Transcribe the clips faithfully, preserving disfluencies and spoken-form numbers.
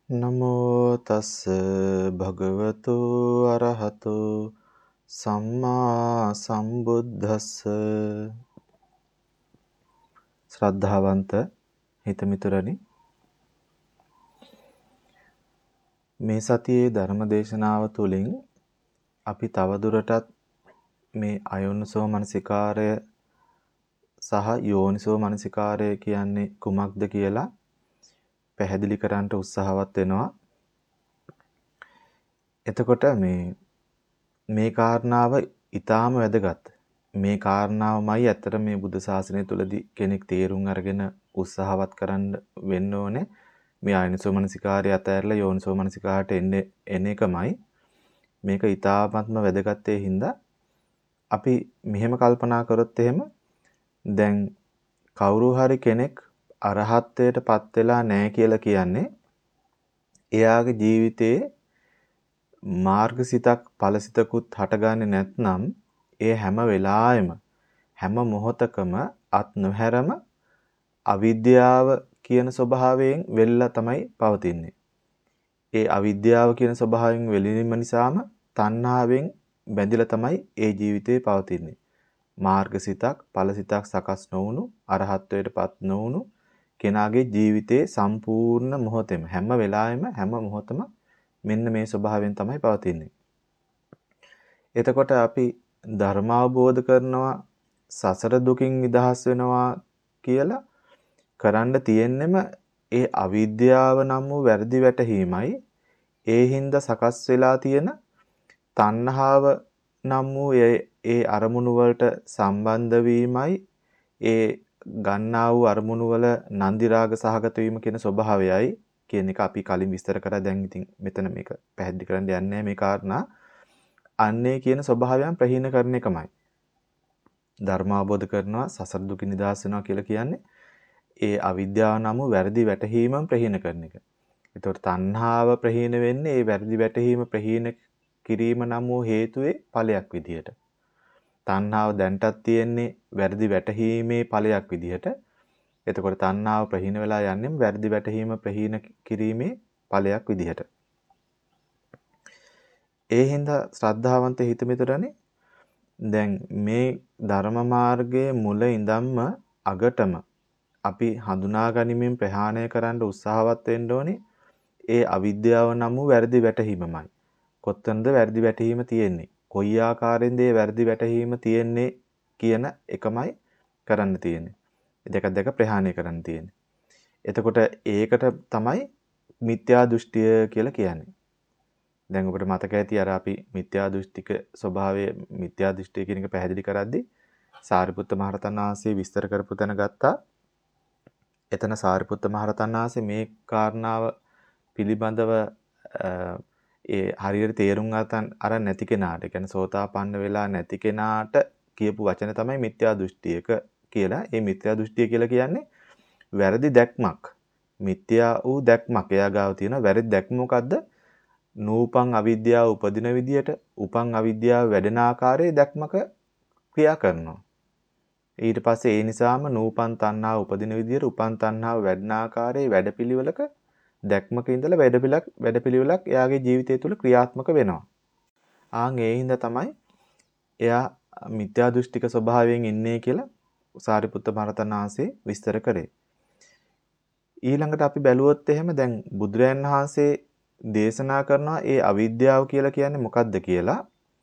නමෝ තස්ස භගවතු අරහතු සම්මා සම්බුද්දස්ස ශ්‍රද්ධාවන්ත හිතමිතුරනි මේ සතියේ ධර්ම දේශනාව තුළින් අපි තවදුරටත් මේ අයෝනිසෝ මනසිකාරය සහ යෝනිසෝ මනසිකාරය කියන්නේ කුමක්ද කියලා පැහැදිලි කරන්නට උත්සාහවත් වෙනවා. එතකොට මේ මේ කාරණාව ඊටාම වැදගත්. මේ කාරණාවමයි ඇත්තට මේ බුද්ධ ශාසනය තුලදී කෙනෙක් තේරුම් අරගෙන උත්සාහවත් කරන්න වෙන්න ඕනේ. මේ ආයනසෝ මනසිකාරය අතහැරලා යෝනිසෝ මනසිකාරයට එන්නේ එන එකමයි. මේක ඊටාත්ම වැදගත් ඒ හින්දා අපි මෙහෙම කල්පනා කරොත් එහෙම දැන් කවුරු හරි කෙනෙක් අරහත්ත්වයටපත් වෙලා නැහැ කියලා කියන්නේ එයාගේ ජීවිතේ මාර්ගසිතක් ඵලසිතකුත් හටගන්නේ නැත්නම් ඒ හැම වෙලාවෙම හැම මොහොතකම අත් නොහැරම අවිද්‍යාව කියන ස්වභාවයෙන් වෙල්ලා තමයි පවතින්නේ. ඒ අවිද්‍යාව කියන ස්වභාවයෙන් වෙලීම නිසාම තණ්හාවෙන් බැඳිලා තමයි ඒ ජීවිතේ පවතින්නේ. මාර්ගසිතක් ඵලසිතක් සකස් නොවුණු අරහත්ත්වයටපත් නොවුණු කෙනාගේ ජීවිතේ සම්පූර්ණ මොහොතෙම හැම වෙලාවෙම හැම මොහොතම මෙන්න මේ ස්වභාවයෙන් තමයි පවතින්නේ. එතකොට අපි ධර්ම අවබෝධ කරනවා සසර දුකින් නිදහස් වෙනවා කියලා කරන්න තියෙන්නෙම ඒ අවිද්‍යාව නම් වූ වැරදි වැටහීමයි ඒ හින්දා සකස් වෙලා තියෙන තණ්හාව නම් වූ ඒ අරමුණු වලට සම්බන්ධ වීමයි ඒ ගන්නා වූ අරමුණු වල නන්දි රාග සහගත වීම කියන ස්වභාවයයි කියන එක අපි කලින් විස්තර කරා. දැන් ඉතින් මෙතන මේක පැහැදිලි කරන්න යන්නේ මේ කාරණා. අන්නේ කියන ස්වභාවයන් ප්‍රහීන කරන එකමයි. ධර්ම අවබෝධ කරනවා සසර දුකින් නිදහස් වෙනවා කියලා කියන්නේ ඒ අවිද්‍යාව නම් වැරදි වැටහීමම ප්‍රහීන කරන එක. ඒතකොට තණ්හාව ප්‍රහීන වෙන්නේ ඒ වැරදි වැටහීම ප්‍රහීන කිරීම නම් වූ හේතුවේ ඵලයක් විදියට. තණ්හාව දැන්ටත් තියෙන්නේ වැරදි වැටහීමේ ඵලයක් විදියට. එතකොට තණ්හාව ප්‍රහීන වෙලා යන්නේ වැරදි වැටහීම ප්‍රහීන කිරීමේ ඵලයක් විදිහට. ඒ හින්දා ශ්‍රද්ධාවන්ත හිතමිතුරනේ දැන් මේ ධර්ම මාර්ගයේ මුල ඉඳන්ම අගටම අපි හඳුනා ගනිමින් ප්‍රහාණය කරන්න උත්සාහවත් වෙන්න ඕනේ ඒ අවිද්‍යාව නම් වූ වැරදි වැටහීමමයි. කොතනද වැරදි වැටහීම තියෙන්නේ? කොයි ආකාරයෙන්ද ඒ වැරදි වැටහීම තියෙන්නේ කියන එකමයි කරන්න තියෙන්නේ. දෙක දෙක ප්‍රහාණය කරන්න තියෙන්නේ. එතකොට ඒකට තමයි මිත්‍යා දෘෂ්ටිය කියලා කියන්නේ. දැන් ඔබට මතක ඇති අර අපි මිත්‍යා දෘෂ්ටික ස්වභාවය මිත්‍යා දෘෂ්ටිය කියන එක පැහැදිලි කරද්දී සාරිපුත්ත මහරහතන් වහන්සේ විස්තර කරපු තැන ගත්තා. එතන සාරිපුත්ත මහරහතන් වහන්සේ මේ කාරණාව පිළිබඳව ඒ හරියට තේරුම් ගන්න අර නැති කෙනාට, ඒ කියන්නේ සෝතාපන්න වෙලා නැති කෙනාට කියපු වචන තමයි මිත්‍යා දෘෂ්ටියක කියලා. ඒ මිත්‍යා දෘෂ්ටිය කියලා කියන්නේ වැරදි දැක්මක්. මිත්‍යා වූ දැක්මක්. එයා ගාව තියෙන වැරදි දැක්ම මොකද්ද? නූපං අවිද්‍යාව උපදින විදියට, උපං අවිද්‍යාව වැඩෙන ආකාරයේ දැක්මක ක්‍රියා කරනවා. ඊට පස්සේ ඒ නිසාම නූපං තණ්හාව උපදින විදියට, උපං තණ්හාව වැඩෙන ආකාරයේ වැඩපිළිවෙලක දැක්මක ඉඳලා වැඩපිළිවෙලක් වැඩපිළිවෙලක් එයාගේ ජීවිතය තුළ ක්‍රියාත්මක වෙනවා. ආන් ඒ හින්දා තමයි එයා මිත්‍යා දෘෂ්ටික ස්වභාවයෙන් ඉන්නේ කියලා සාරිපුත්ත මහරහතන් වහන්සේ විස්තර කරේ. ඊළඟට අපි බැලුවොත් එහෙම දැන් බුදුරයන් වහන්සේ දේශනා කරනවා ඒ අවිද්‍යාව කියලා කියන්නේ මොකක්ද කියලා.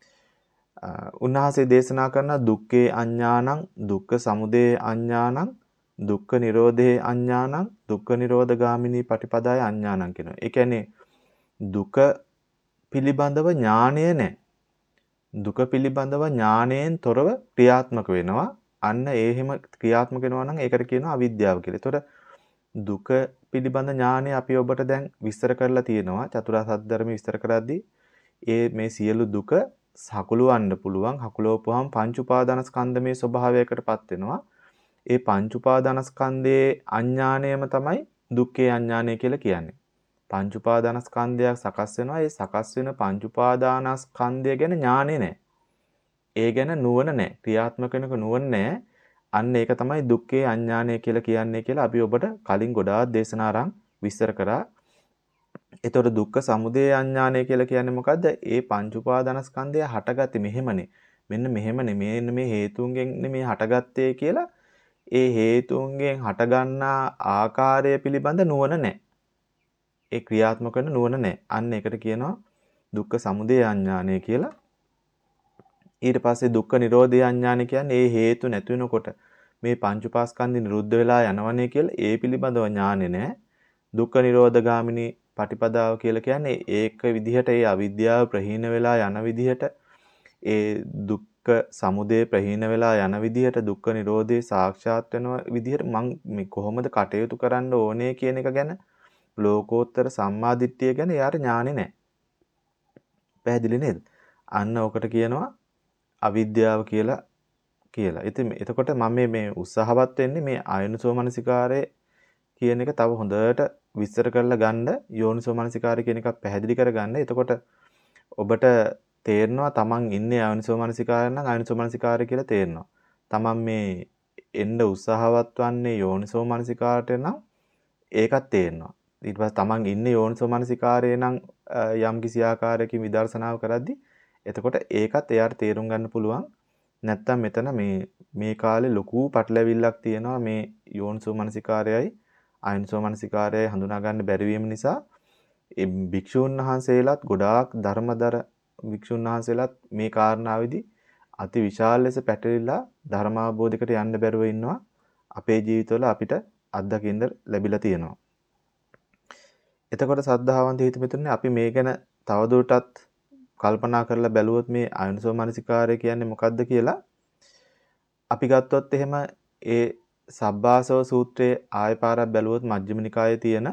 උන්වහන්සේ දේශනා කරන දුක්ඛේ අඤ්ඤාණං, දුක්ඛ සමුදය අඤ්ඤාණං, දුක්ඛ නිරෝධේ අඤ්ඤාණං, දුක්ඛ නිරෝධ ගාමිනී පටිපදාය අඤ්ඤාණං කියනවා. ඒ කියන්නේ දුක පිළිබඳව ඥාණය නැහැ. දුක පිළිබඳව ඥාණයෙන් තොරව ක්‍රියාත්මක වෙනවා. අන්න ඒ හැම ක්‍රියාත්මක වෙනවා නම් ඒකට කියනවා අවිද්‍යාව කියලා. ඒතකොට දුක පිළිබඳ ඥානය අපි ඔබට දැන් විස්තර කරලා තියෙනවා. චතුරාර්ය සත්‍ය ධර්ම විස්තර කරද්දී ඒ මේ සියලු දුක හකුලවන්න පුළුවන්. හකුලවපුවාම පංච උපාදානස්කන්ධමේ ස්වභාවයකටපත් වෙනවා. ඒ පංච උපාදානස්කන්ධයේ අඥාණයම තමයි දුක්ඛේ අඥාණය කියලා කියන්නේ. පංච උපාදානස්කන්ධයක් සකස් වෙනවා. ඒ සකස් වෙන පංච උපාදානස්කන්ධය ගැන ඥානෙ නැහැ. ඒ ගැන නුවණ නැහැ. ක්‍රියාත්මක වෙනක නුවණ නැහැ. අන්න ඒක තමයි දුක්ඛේ අඥානය කියලා කියන්නේ කියලා අපි ඔබට කලින් ගොඩාක් දේශනාරම් විස්තර කරා. ඒතකොට දුක්ඛ සමුදය අඥානය කියලා කියන්නේ මොකද්ද? ඒ පංච උපාදානස්කන්ධය හටගත්තේ මෙහෙමනේ. මෙන්න මෙහෙමනේ. මෙන්න මේ හේතුන්ගෙන් මේ හටගත්තේ කියලා ඒ හේතුන්ගෙන් හටගන්නා ආකාරය පිළිබඳ නුවණ නැහැ. ඒ ක්‍රියාත්මක වෙන නුවණ නැහැ. අන්න ඒකට කියනවා දුක්ඛ සමුදය අඥානය කියලා. ඊට පස්සේ දුක්ඛ නිරෝධය අඥානය කියන්නේ ඒ හේතු නැති වෙනකොට මේ පංච උපාස්කන්ධ නිරුද්ධ වෙලා යනවනේ කියලා ඒ පිළිබඳව ඥානෙ නැහැ. දුක්ඛ නිරෝධ ගාමිනී පටිපදාව කියලා කියන්නේ ඒක විදිහට ඒ අවිද්‍යාව ප්‍රහීන වෙලා යන විදිහට ඒ දුක්ඛ සමුදය ප්‍රහීන වෙලා යන විදිහට දුක්ඛ නිරෝධේ සාක්ෂාත් වෙන විදිහට මම මේ කොහොමද කටයුතු කරන්න ඕනේ කියන එක ගැන ලෝකෝත්තර සම්මාදිට්ඨිය ගැන යාට ඥානෙ නැහැ. පැහැදිලි නේද? අන්න ඔකට කියනවා අවිද්‍යාව කියලා කියලා. ඉතින් එතකොට මම මේ උත්සාහවත් වෙන්නේ මේ ආයනසෝ මනසිකාරයේ කියන එක තව හොඳට විස්තර කරලා ගන්න යෝනිසෝ මනසිකාරය කියන එකක් පැහැදිලි කරගන්න. එතකොට ඔබට තේරෙනවා තමන් ඉන්නේ ආයනසෝ මනසිකාරය නම් ආයනසෝ මනසිකාරය කියලා තේරෙනවා. තමන් මේ එන්න උත්සාහවත් වන්නේ යෝනිසෝ මනසිකාරයට නම් ඒකත් තේරෙනවා. ඊට පස්සේ තමන් ඉන්නේ යෝනිසෝ මනසිකාරයේ නම් යම් කිසි ආකාරයකින් විදර්ශනාව කරද්දි එතකොට ඒකත් එයාට තේරුම් ගන්න පුළුවන්. නැත්තම් මෙතන මේ මේ කාලේ ලොකු පටලැවිල්ලක් තියෙනවා මේ යෝනිසෝ මනසිකාරයයි ආයනසෝ මනසිකාරයයි හඳුනා ගන්න බැරි වීම නිසා ඒ භික්ෂුන් වහන්සේලාත් ගොඩාක් ධර්මදර භික්ෂුන් වහන්සේලාත් මේ කාරණාවේදී අති විශාල ලෙස පැටලිලා ධර්මාබෝධයකට යන්න බැරුව ඉන්නවා. අපේ ජීවිතවල අපිට අත්දකින්න ලැබිලා තියෙනවා. එතකොට සද්ධාවන්ත හිතමිතුනේ අපි මේ ගැන තවදුරටත් කල්පනා කරලා බැලුවොත් මේ ආයනසෝ මනසිකාරය කියන්නේ මොකක්ද කියලා අපි ගත්තොත් එහෙම ඒ සබ්බාසව සූත්‍රයේ ආය පාරක් බැලුවොත් මජ්ක්‍ධිම නිකායේ තියෙන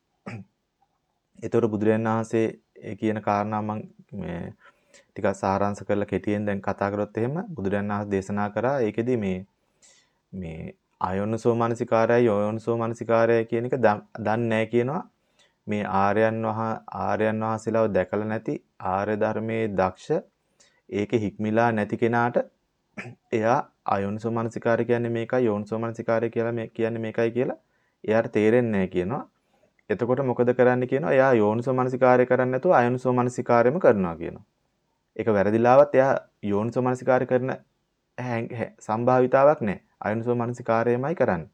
ඒතර බුදුරජාණන් වහන්සේ ඒ කියන කාරණා මම මේ ටිකක් සාරාංශ කරලා කෙටියෙන් දැන් කතා කරොත් එහෙම බුදුරජාණන් වහන්සේ දේශනා කරා ඒකෙදි මේ මේ ආයනසෝ මනසිකාරයයි යෝනිසෝ මනසිකාරයයි කියන එක දන්නේ නැහැ කියනවා. මේ ආර්යයන් වහ ආර්යයන් වහන්සේලාව දැකලා නැති ආර්ය ධර්මයේ දක්ෂ ඒකේ හික්මිලා නැති කෙනාට එයා අයෝනිසෝ මනසිකාරය කියන්නේ මේකයි යෝනිසෝ මනසිකාරය කියලා මේ කියන්නේ මේකයි කියලා එයාට තේරෙන්නේ නැහැ කියනවා. එතකොට මොකද කරන්න කියනවා? එයා යෝනිසෝ මනසිකාරය කරන්නේ නැතුව අයෝනිසෝ මනසිකාරයම කරනවා කියනවා. ඒක වැරදිලාවත් එයා යෝනිසෝ මනසිකාරය කරන සම්භාවිතාවක් නැහැ. අයෝනිසෝ මනසිකාරයමයි කරන්නේ.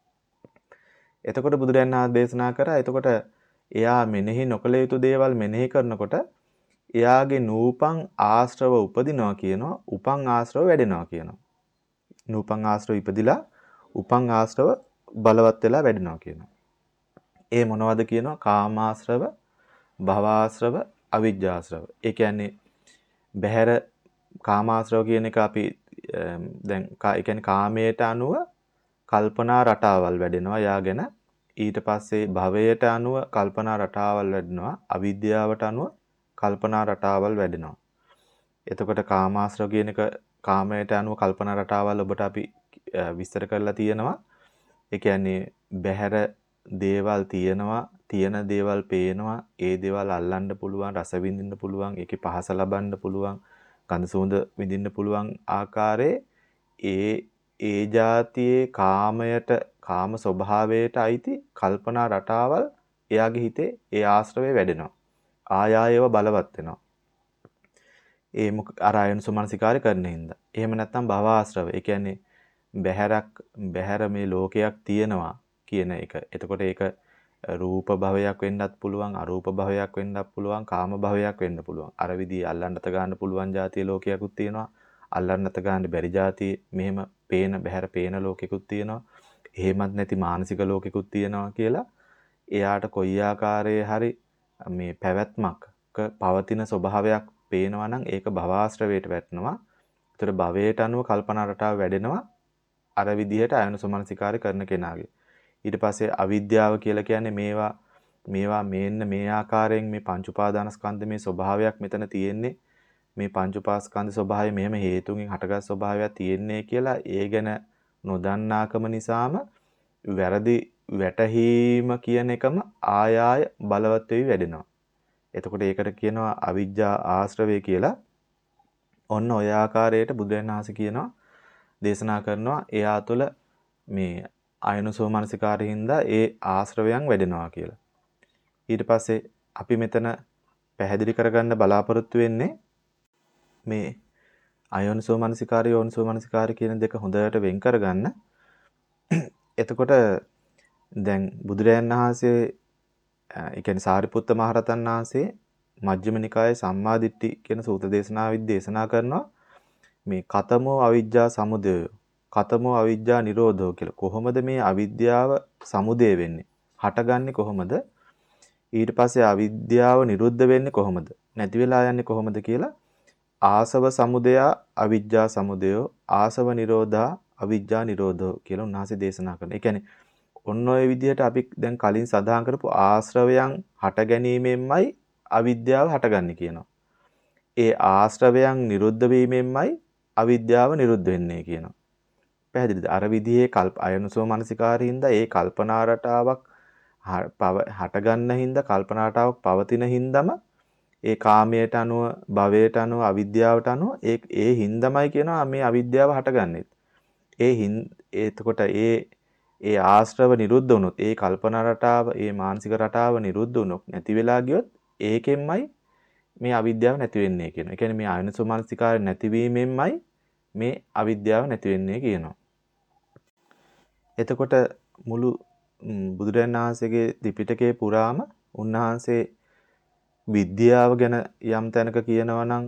එතකොට බුදුරජාණන් වහන්සේ දේශනා කරා එතකොට එයා මෙනෙහි නොකළ යුතු දේවල් මෙනෙහි කරනකොට එයාගේ නූපං ආශ්‍රව උපදිනවා කියනවා. උපං ආශ්‍රව වැඩෙනවා කියනවා. නූපං ආශ්‍රව ඉපදිලා උපං ආශ්‍රව බලවත් වෙලා වැඩෙනවා කියනවා. ඒ මොනවද කියනවා? කාමාශ්‍රව, භවආශ්‍රව, අවිජ්ජාශ්‍රව. ඒ කියන්නේ බහැර කාමාශ්‍රව කියන එක අපි දැන් ඒ කියන්නේ කාමයට අනුව කල්පනා රටාවල් වැඩෙනවා යාගෙන. ඊට පස්සේ භවයට අනුව කල්පනා රටාවල් වැඩෙනවා. අවිද්‍යාවට අනුව කල්පනා රටාවල් වැඩෙනවා. එතකොට කාමාශ්‍රව කියන එක කාමයට අනුව කල්පනා රටාවල් ඔබට අපි විස්තර කරලා තියෙනවා. ඒ කියන්නේ බහැර දේවල් තියෙනවා, තියෙන දේවල් පේනවා, ඒ දේවල් අල්ලන්න පුළුවන්, රස විඳින්න පුළුවන්, ඒකේ පහස ලබන්න පුළුවන්, ගඳ සුවඳ විඳින්න පුළුවන් ආකාරයේ ඒ ඒ જાතියේ කාමයට කාම ස්වභාවයට අයිති කල්පනා රටාවල් එයාගේ හිතේ ඒ ආශ්‍රවේ වැඩෙනවා. ආයායව බලවත් වෙනවා. ඒ අර ආයනසෝ මනසිකාරය කරන හින්දා. එහෙම නැත්නම් භව ආශ්‍රව. ඒ කියන්නේ බහැරක් බහැර මේ ලෝකයක් තියෙනවා කියන එක. එතකොට ඒක රූප භවයක් වෙන්නත් පුළුවන්, අරූප භවයක් වෙන්නත් පුළුවන්, කාම භවයක් වෙන්න පුළුවන්. අර විදිහ අල්ලන්නත ගන්න පුළුවන් જાතිය ලෝකයක්ත් තියෙනවා. අල්ලන්නත ගන්න බැරි જાතිය මෙහෙම පේන බහැර පේන ලෝකෙකුත් තියෙනවා. එහෙමත් නැති මානසික ලෝකෙකුත් තියෙනවා කියලා එයාට කොයි ආකාරයේ හරි මේ පැවැත්මක් පවතින ස්වභාවයක් පේනවා නම් ඒක භවආශ්‍රවයට වැටෙනවා. ඒතර භවයට අනුව කල්පනා රටාව වැඩෙනවා. අර විදිහට ආයනසෝ මනසිකාරය කරන කෙනාගේ. ඊට පස්සේ අවිද්‍යාව කියලා කියන්නේ මේවා මේවා මේන්න මේ ආකාරයෙන් මේ පංච උපාදානස්කන්ධ මේ ස්වභාවයක් මෙතන තියෙන්නේ. මේ පංච උපාස්කන්ධ ස්වභාවය මෙහෙම හේතුන්ගෙන් හටගත් ස්වභාවයක් තියෙන්නේ කියලා ඒ ගැන නොදන්නාකම නිසාම වැරදි වැටහීම කියන එකම ආය ආය බලවත් වෙවි වැඩෙනවා. එතකොට ඒකට කියනවා අවිජ්ජා ආශ්‍රවය කියලා. ඔන්න ඔය ආකාරයට බුදුරජාණන් වහන්සේ කියනවා දේශනා කරනවා එයා තුළ මේ ආයනසෝ මනසිකාරින්ද ඒ ආශ්‍රවයන් වැඩෙනවා කියලා. ඊට පස්සේ අපි මෙතන පැහැදිලි කරගන්න බලාපොරොත්තු වෙන්නේ මේ අයෝනිසෝ මනසිකාරය යෝනිසෝ මනසිකාරය කියන දෙක හොඳට වෙන් කරගන්න. එතකොට දැන් බුදුරයන් වහන්සේ ඒ කියන්නේ සාරිපුත්ත මහරහතන් වහන්සේ මජ්ක්‍ධිම නිකායේ සම්මාදිට්ඨි කියන සූත්‍ර දේශනාවෙදි දේශනා කරනවා මේ කතමෝ අවිජ්ජා සමුදය කතමෝ අවිජ්ජා නිරෝධෝ කියලා. කොහොමද මේ අවිද්‍යාව සමුදය වෙන්නේ? හටගන්නේ කොහොමද? ඊට පස්සේ අවිද්‍යාව නිරුද්ධ වෙන්නේ කොහොමද? නැති වෙලා යන්නේ කොහොමද කියලා ආසව සමුදය අවිජ්ජා සමුදයෝ ආසව නිරෝධා අවිජ්ජා නිරෝධෝ කියලා උන්වහන්සේ දේශනා කරනවා. ඒ කියන්නේ ඔන්න ඔය විදිහට අපි දැන් කලින් සඳහන් කරපු ආශ්‍රවයන් හට ගැනීමෙන්මයි අවිද්‍යාව හටගන්නේ කියනවා. ඒ ආශ්‍රවයන් නිරුද්ධ වීමෙන්මයි අවිද්‍යාව නිරුද්ධ වෙන්නේ කියනවා. පැහැදිලිද? අර විදිහේ කල්ප අයනුසෝ මනසිකාරින්ද ඒ කල්පනා රටාවක් හටගන්න හින්දා කල්පනා රටාවක් පවතින හින්දාම ඒ කාමයට අනුව භවයට අනුව අවිද්‍යාවට අනුව ඒ ඒ හින්දාමයි කියනවා මේ අවිද්‍යාව හටගන්නේ. ඒ හින් එතකොට ඒ ඒ ආශ්‍රව නිරුද්ධ වුණොත් ඒ කල්පනා රටාව ඒ මානසික රටාව නිරුද්ධ වුණොත් නැති වෙලා ගියොත් ඒකෙන්මයි මේ අවිද්‍යාව නැති වෙන්නේ කියනවා. ඒ කියන්නේ මේ අයනසෝ මානසිකාරය නැතිවීමෙන්මයි මේ අවිද්‍යාව නැති වෙන්නේ කියනවා. එතකොට මුළු බුදුරජාණන් වහන්සේගේ ත්‍රිපිටකයේ පුරාම උන්වහන්සේ විද්‍යාව ගැන යම් තැනක කියනවා නම්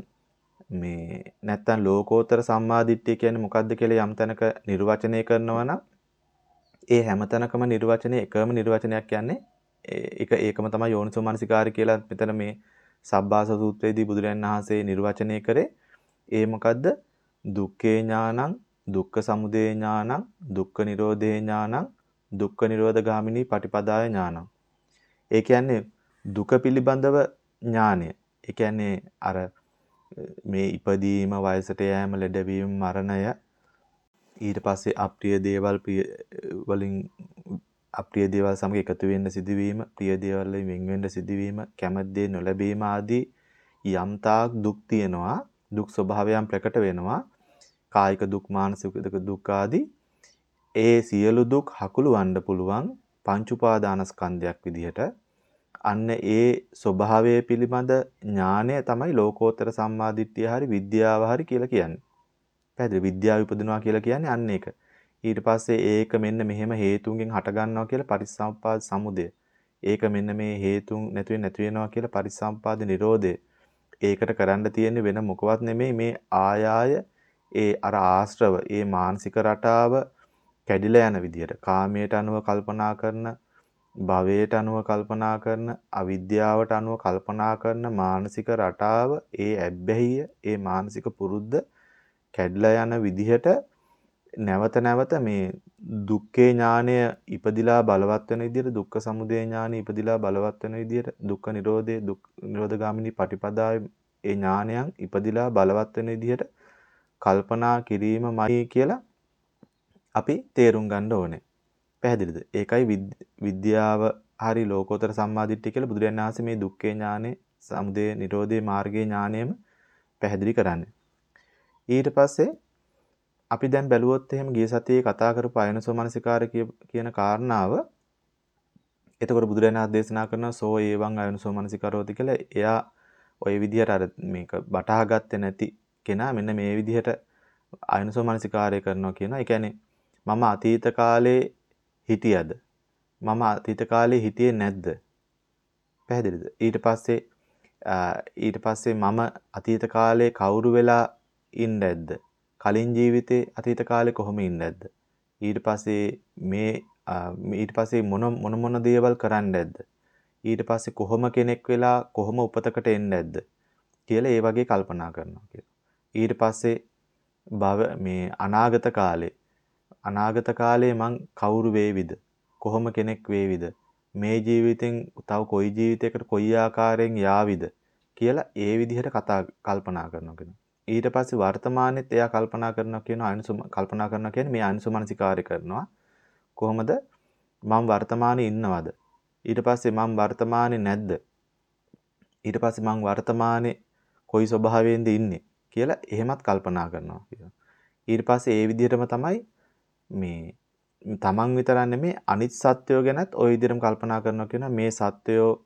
මේ නැත්තම් ලෝකෝත්තර සම්මාදිට්ඨිය කියන්නේ මොකක්ද කියලා යම් තැනක නිර්වචනය කරනවා නම් ඒ හැම තැනකම නිර්වචනයේ එකම නිර්වචනයක් කියන්නේ ඒක ඒකම තමයි යෝනිසෝ මනසිකාරය කියලා මෙතන මේ සබ්බාස සූත්‍රයේදී බුදුරජාණන් වහන්සේ නිර්වචනය කරේ. ඒ මොකද්ද? දුක්ඛේ ඥානං දුක්ඛ සමුදය ඥානං දුක්ඛ නිරෝධේ ඥානං දුක්ඛ නිරෝධ ගාමිනී පටිපදාය ඥානං. ඒ කියන්නේ දුක පිළිබඳව ඥානය. ඒ කියන්නේ අර මේ ඉපදීම, වයසට යෑම, ලෙඩවීම, මරණය, ඊට පස්සේ අප්‍රිය දේවල් ප්‍රිය වලින් අප්‍රිය දේවල් සමග එකතු වෙන්න සිදුවීම, ප්‍රිය දේවල් වලින් වෙන් වෙන්න සිදුවීම, කැමති දේ නොලැබීම ආදී යම් තාක් දුක් තියෙනවා. දුක් ස්වභාවයන් ප්‍රකට වෙනවා. කායික දුක්, මානසික දුක් ආදී ඒ සියලු දුක් හකුලවන්න පුළුවන් පංච උපාදානස්කන්ධයක් විදිහට අන්න ඒ ස්වභාවය පිළිබඳ ඥානය තමයි ලෝකෝත්තර සම්මාදිට්ඨිය හරි විද්‍යාව හරි කියලා කියන්නේ. පැහැදිලි? විද්‍යාව ඉපදිනවා කියලා කියන්නේ අන්න ඒක. ඊට පස්සේ ඒක මෙන්න මෙහෙම හේතුන්ගෙන් හට ගන්නවා කියලා පරිසම්පාද සමුදය. ඒක මෙන්න මේ හේතුන් නැති නැති වෙනවා කියලා පරිසම්පාද නිරෝධය. ඒකට කරන්න තියෙන්නේ වෙන මොකවත් නෙමෙයි මේ ආයාය ඒ අර ආශ්‍රව ඒ මානසික රටාව කැඩිලා යන විදිහට කාමයට අනුව කල්පනා කරන, භවයට අනුව කල්පනා කරන, අවිද්‍යාවට අනුව කල්පනා කරන මානසික රටාව ඒ ඇබ්බැහිය ඒ මානසික පුරුද්ද කැඩිලා යන විදිහට නැවත නැවත මේ දුක්ඛේ ඥානය ඉපදිලා බලවත් වෙන විදිහට, දුක්ඛ සමුදය ඥානය ඉපදිලා බලවත් වෙන විදිහට, දුක්ඛ නිරෝධේ දුක් නිරෝධ ගාමිනී පටිපදාවේ ඒ ඥානයන් ඉපදිලා බලවත් වෙන විදිහට කල්පනා කිරීමමයි කියලා අපි තේරුම් ගන්න ඕනේ. පැහැදිලිද? ඒකයි විද්‍යාව හරි ලෝකෝත්තර සම්මාදිට්ඨිය කියලා බුදුරජාණන් වහන්සේ මේ දුක්ඛේ ඥානේ, සමුදය නිරෝධේ මාර්ගයේ ඥානයම පැහැදිලි කරන්නේ. ඊට පස්සේ අපි දැන් බැලුවොත් එහෙම ගිය සතියේ කතා කරපු අයනසෝ මනසිකාරය කියන කාරණාව එතකොට බුදුරජාණන් වහන්සේ දේශනා කරන සෝ ඒවං අයනසෝ මනසිකාරෝති කියලා. එයා ওই විදිහට අර මේක බටහා ගත්තේ නැති කෙනා මෙන්න මේ විදිහට අයනසෝ මනසිකාරය කරනවා කියනවා. ඒ කියන්නේ මම අතීත කාලේ හිටියද? මම අතීත කාලේ හිටියේ නැද්ද? පැහැදිලිද? ඊට පස්සේ ඊට පස්සේ මම අතීත කාලේ කවුරු වෙලා ඉන්නේ නැද්ද? කලින් ජීවිතේ අතීත කාලේ කොහොම ඉන්නේ නැද්ද? ඊට පස්සේ මේ ඊට පස්සේ මොන මොන මොන දේවල් කරන්නේ නැද්ද? ඊට පස්සේ කොහොම කෙනෙක් වෙලා කොහොම උපතකට එන්නේ නැද්ද කියලා ඒ වගේ කල්පනා කරනවා කියලා. ඊට පස්සේ භව මේ අනාගත කාලේ අනාගත කාලේ මං කවුරු වේවිද? කොහොම කෙනෙක් වේවිද? මේ ජීවිතෙන් තව කොයි ජීවිතයකට කොයි ආකාරයෙන් යාවිද කියලා ඒ විදිහට කතා කල්පනා කරනවා කියනවා. ඊට පස්සේ වර්තමානෙත් එයා කල්පනා කරනවා කියන අයනසු කල්පනා කරනවා කියන්නේ මේ අයනසු මනසිකාරය කරනවා. කොහොමද මම වර්තමානයේ ඉන්නවද? ඊට පස්සේ මම වර්තමානයේ නැද්ද? ඊට පස්සේ මම වර්තමානයේ කොයි ස්වභාවයෙන්ද ඉන්නේ කියලා එහෙමත් කල්පනා කරනවා කියනවා. ඊට පස්සේ ඒ විදිහටම තමයි මේ තමන් විතරක් නෙමෙයි අනිත් සත්වයෝ ගැනත් ওই විදිහටම කල්පනා කරනවා කියනවා. මේ සත්වයෝ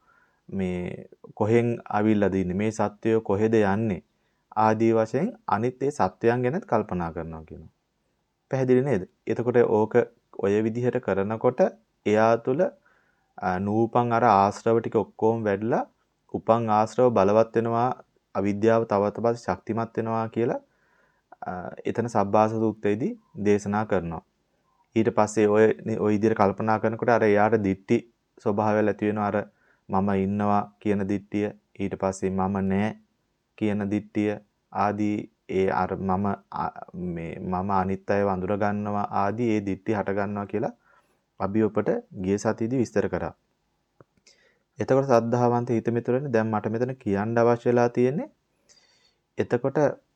මේ කොහෙන් අවිල්ලාද ඉන්නේ මේ සත්වය කොහෙද යන්නේ ආදී වශයෙන් අනිත් ඒ සත්වයන් ගැනත් කල්පනා කරනවා කියනවා. පැහැදිලි නේද? එතකොට ඕක ඔය විදිහට කරනකොට එයා තුල නූපන් අර ආශ්‍රව ටික ඔක්කොම වැඩිලා උපන් ආශ්‍රව බලවත් වෙනවා අවිද්‍යාව තව තවත් ශක්තිමත් වෙනවා කියලා එතන සබ්බාස සූත්‍රයේදී දේශනා කරනවා. ඊට පස්සේ ඔය ඔය විදිහට කල්පනා කරනකොට අර එයාට දිට්ටි ස්වභාවය ඇති වෙනවා අර මම ඉන්නවා කියන දිට්ටිය ඊට පස්සේ මම නෑ කියන දිට්ටිය ආදී ඒ අර මම මේ මම අනිත් අයව අඳුර ගන්නවා ආදී ඒ දිට්ටි හට ගන්නවා කියලා අපි ඔබට ගිය සතියේදී විස්තර කරා. එතකොට සද්ධාවන්ත හිත මිතුරනේ දැන් මට මෙතන කියන්න අවශ්‍ය වෙලා තියෙන්නේ එතකොට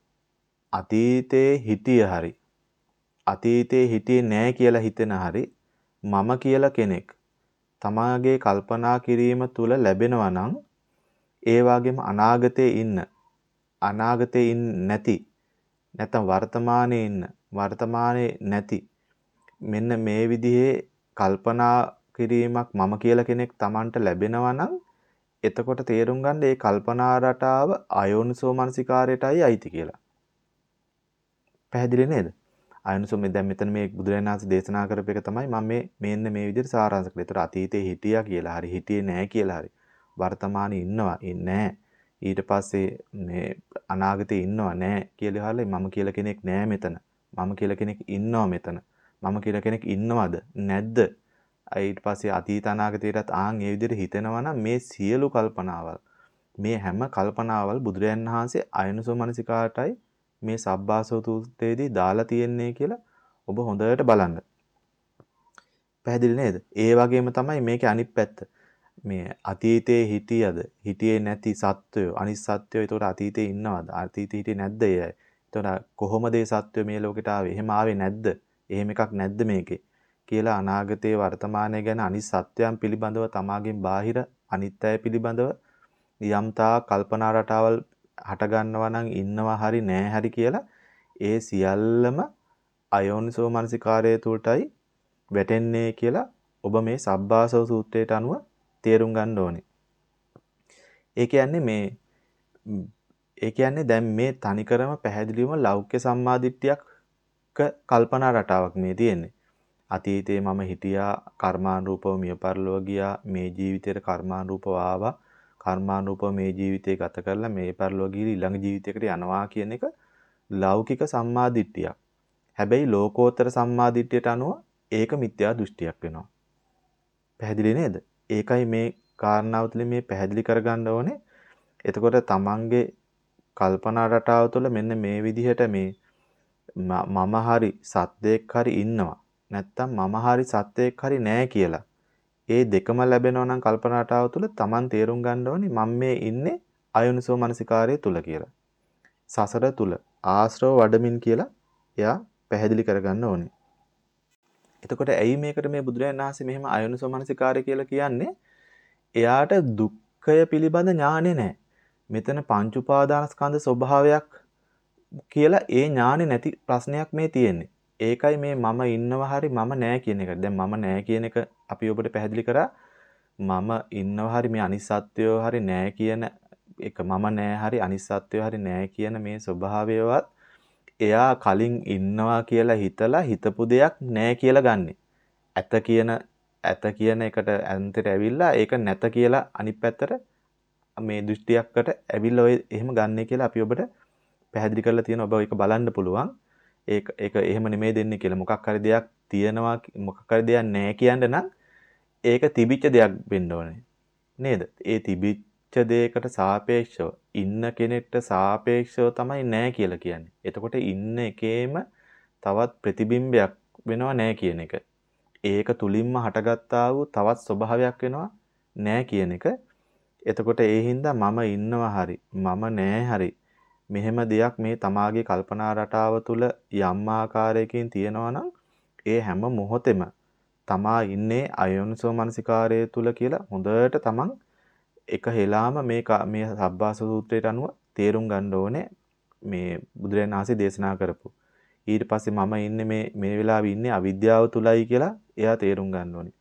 අතීතේ හිටිය හරි අතීතේ හිටියේ නෑ කියලා හිතෙන හරි මම කියලා කෙනෙක් තමාගේ කල්පනා කිරීම තුල ලැබෙනවා නම් ඒ වගේම අනාගතේ ඉන්න අනාගතේ ඉන්නේ නැති නැත්නම් වර්තමානයේ ඉන්න වර්තමානයේ නැති මෙන්න මේ විදිහේ කල්පනා කිරීමක් මම කියලා කෙනෙක් Tamanට ලැබෙනවා නම් එතකොට තේරුම් ගන්න මේ කල්පනා රටාව අයෝනිසෝ මනසිකාරයටයි අයිති කියලා. පැහැදිලි නේද? අයෝනිසෝ මේ දැන් මෙතන මේ බුදුරජාණන් වහන්සේ දේශනා කරපු එක තමයි මම මේ මෙන්න මේ විදිහට සාරාංශ කළේ. ඒතර අතීතේ හිටියා කියලා හරි හිටියේ නැහැ කියලා හරි වර්තමානයේ ඉන්නවා ඉන්නේ නැහැ. ඊට පස්සේ මේ අනාගතේ ඉන්නව නැහැ කියලා හරි මම කියලා කෙනෙක් නැහැ මෙතන. මම කියලා කෙනෙක් ඉන්නවා මෙතන. මම කියලා කෙනෙක් ඉන්නවද නැද්ද? ඊට පස්සේ අතීත අනාගතයටත් ආන් ඒ විදිහට හිතෙනවා නම් මේ සියලු කල්පනාවල් මේ හැම කල්පනාවල් බුදුරජාණන් වහන්සේ අයනුසෝ මනසිකාටයි මේ සබ්බාසෝ සූත්‍රයේදී දාලා තියෙන්නේ කියලා ඔබ හොඳට බලන්න. පැහැදිලි නේද? ඒ වගේම තමයි මේකේ අනිත් පැත්ත. මේ අතීතයේ හිටියද හිටියේ නැති සත්වයෝ අනිත් සත්වයෝ ඒතකොට අතීතයේ ඉන්නවද? අතීතයේ හිටියේ නැද්ද ඒ අය? ඒතකොට කොහොමද ඒ සත්වයෝ මේ ලෝකෙට ආවේ? එහෙම ආවේ නැද්ද? එහෙම එකක් නැද්ද මේකේ? කියලා අනාගතයේ වර්තමානයේ ගැන අනිත් සත්‍යයන් පිළිබඳව තමාගෙන් බාහිර අනිත්‍යය පිළිබඳව යම්තා කල්පනා රටාවල් හට ගන්නවා නම් ඉන්නවා හරි නෑ හරි කියලා ඒ සියල්ලම අයෝනිසෝ මනසිකාරයේ තුලටයි වැටෙන්නේ කියලා ඔබ මේ සබ්බාසව සූත්‍රයට අනුව තේරුම් ගන්න ඕනේ. ඒ කියන්නේ මේ ඒ කියන්නේ දැන් මේ තනිකරම පැහැදිලිවම ලෞකික සම්මාදිට්ඨියක කල්පනා රටාවක් මේ තියෙන්නේ. අතීතයේ මම හිටියා කර්මානුරූපව මිය පරලොව ගියා මේ ජීවිතේට කර්මානුරූපව ආවා කර්මානුරූපව මේ ජීවිතේ ගත කරලා මේ පරලොව ගිහින් ඊළඟ ජීවිතයකට යනවා කියන එක ලෞකික සම්මාදිට්ඨියක්. හැබැයි ලෝකෝත්තර සම්මාදිට්ඨියට අනුව ඒක මිත්‍යා දෘෂ්ටියක් වෙනවා. පැහැදිලි නේද? ඒකයි මේ කාරණාව තුළින් මේ පැහැදිලි කරගන්න ඕනේ. එතකොට තමන්ගේ කල්පනා රටාව තුළ මෙන්න මේ විදිහට මේ මම හරි සත්‍යයක් හරි ඉන්නවා. නැත්තම් මම හරි සත්‍යයක් හරි නෑ කියලා. ඒ දෙකම ලැබෙනවා නම් කල්පනා රටාව තුළ තමන් තේරුම් ගන්න ඕනේ මම මේ ඉන්නේ අයෝනිසෝ මනසිකාරයේ තුල කියලා. සසර තුල ආශ්‍රව වඩමින් කියලා එයා පැහැදිලි කරගන්න ඕනේ. එතකොට ඇයි මේකට මේ බුදුරජාණන් වහන්සේ මෙහෙම අයෝනිසෝ මනසිකාරය කියලා කියන්නේ? එයාට දුක්ඛය පිළිබඳ ඥානෙ නැහැ. මෙතන පංච උපාදානස්කන්ධ ස්වභාවයක් කියලා ඒ ඥානෙ නැති ප්‍රශ්නයක් මේ තියෙන්නේ. ඒකයි මේ මම ඉන්නවා හරි මම නෑ කියන එක. දැන් මම නෑ කියන එක අපි ඔබට පැහැදිලි කරා. මම ඉන්නවා හරි මේ අනිසත්‍යය හරි නෑ කියන එක මම නෑ හරි අනිසත්‍යය හරි නෑ කියන මේ ස්වභාවයවත් එයා කලින් ඉන්නවා කියලා හිතලා හිතපු දෙයක් නෑ කියලා ගන්නෙ. ඇත කියන ඇත කියන එකට අන්තයට ඇවිල්ලා ඒක නැත කියලා අනිත් පැත්තට මේ දෘෂ්ටියකට ඇවිල්ලා ඔය එහෙම ගන්නයි කියලා අපි ඔබට පැහැදිලි කරලා තියෙනවා. ඔබ ඒක බලන්න පුළුවන්. ඒක ඒක එහෙම නෙමෙයි දෙන්නේ කියලා. මොකක් හරි දෙයක් තියෙනවා මොකක් හරි දෙයක් නැහැ කියන්න නම් ඒක තිබිච්ච දෙයක් වෙන්න ඕනේ. නේද? ඒ තිබිච්ච දෙයකට සාපේක්ෂව ඉන්න කෙනෙක්ට සාපේක්ෂව තමයි නැහැ කියලා කියන්නේ. එතකොට ඉන්න එකේම තවත් ප්‍රතිබිම්බයක් වෙනව නැහැ කියන එක. ඒක තුලින්ම හටගත්තා වූ තවත් ස්වභාවයක් වෙනවා නැහැ කියන එක. එතකොට ඒ හින්දා මම ඉන්නවා හරි මම නැහැ හරි මෙහෙම දෙයක් මේ තමාගේ කල්පනා රටාව තුළ යම් ආකාරයකින් තියෙනවා නම් ඒ හැම මොහොතෙම තමා ඉන්නේ අයෝනිසෝ මනසිකාරය තුළ කියලා හොඳට තමන් එක හෙලාම මේ මේ සබ්බාස සූත්‍රයට අනුව තේරුම් ගන්න ඕනේ මේ බුදුරජාණන් වහන්සේ දේශනා කරපු. ඊට පස්සේ මම ඉන්නේ මේ මේ වෙලාවේ ඉන්නේ අවිද්‍යාව තුලයි කියලා එයා තේරුම් ගන්න ඕනේ.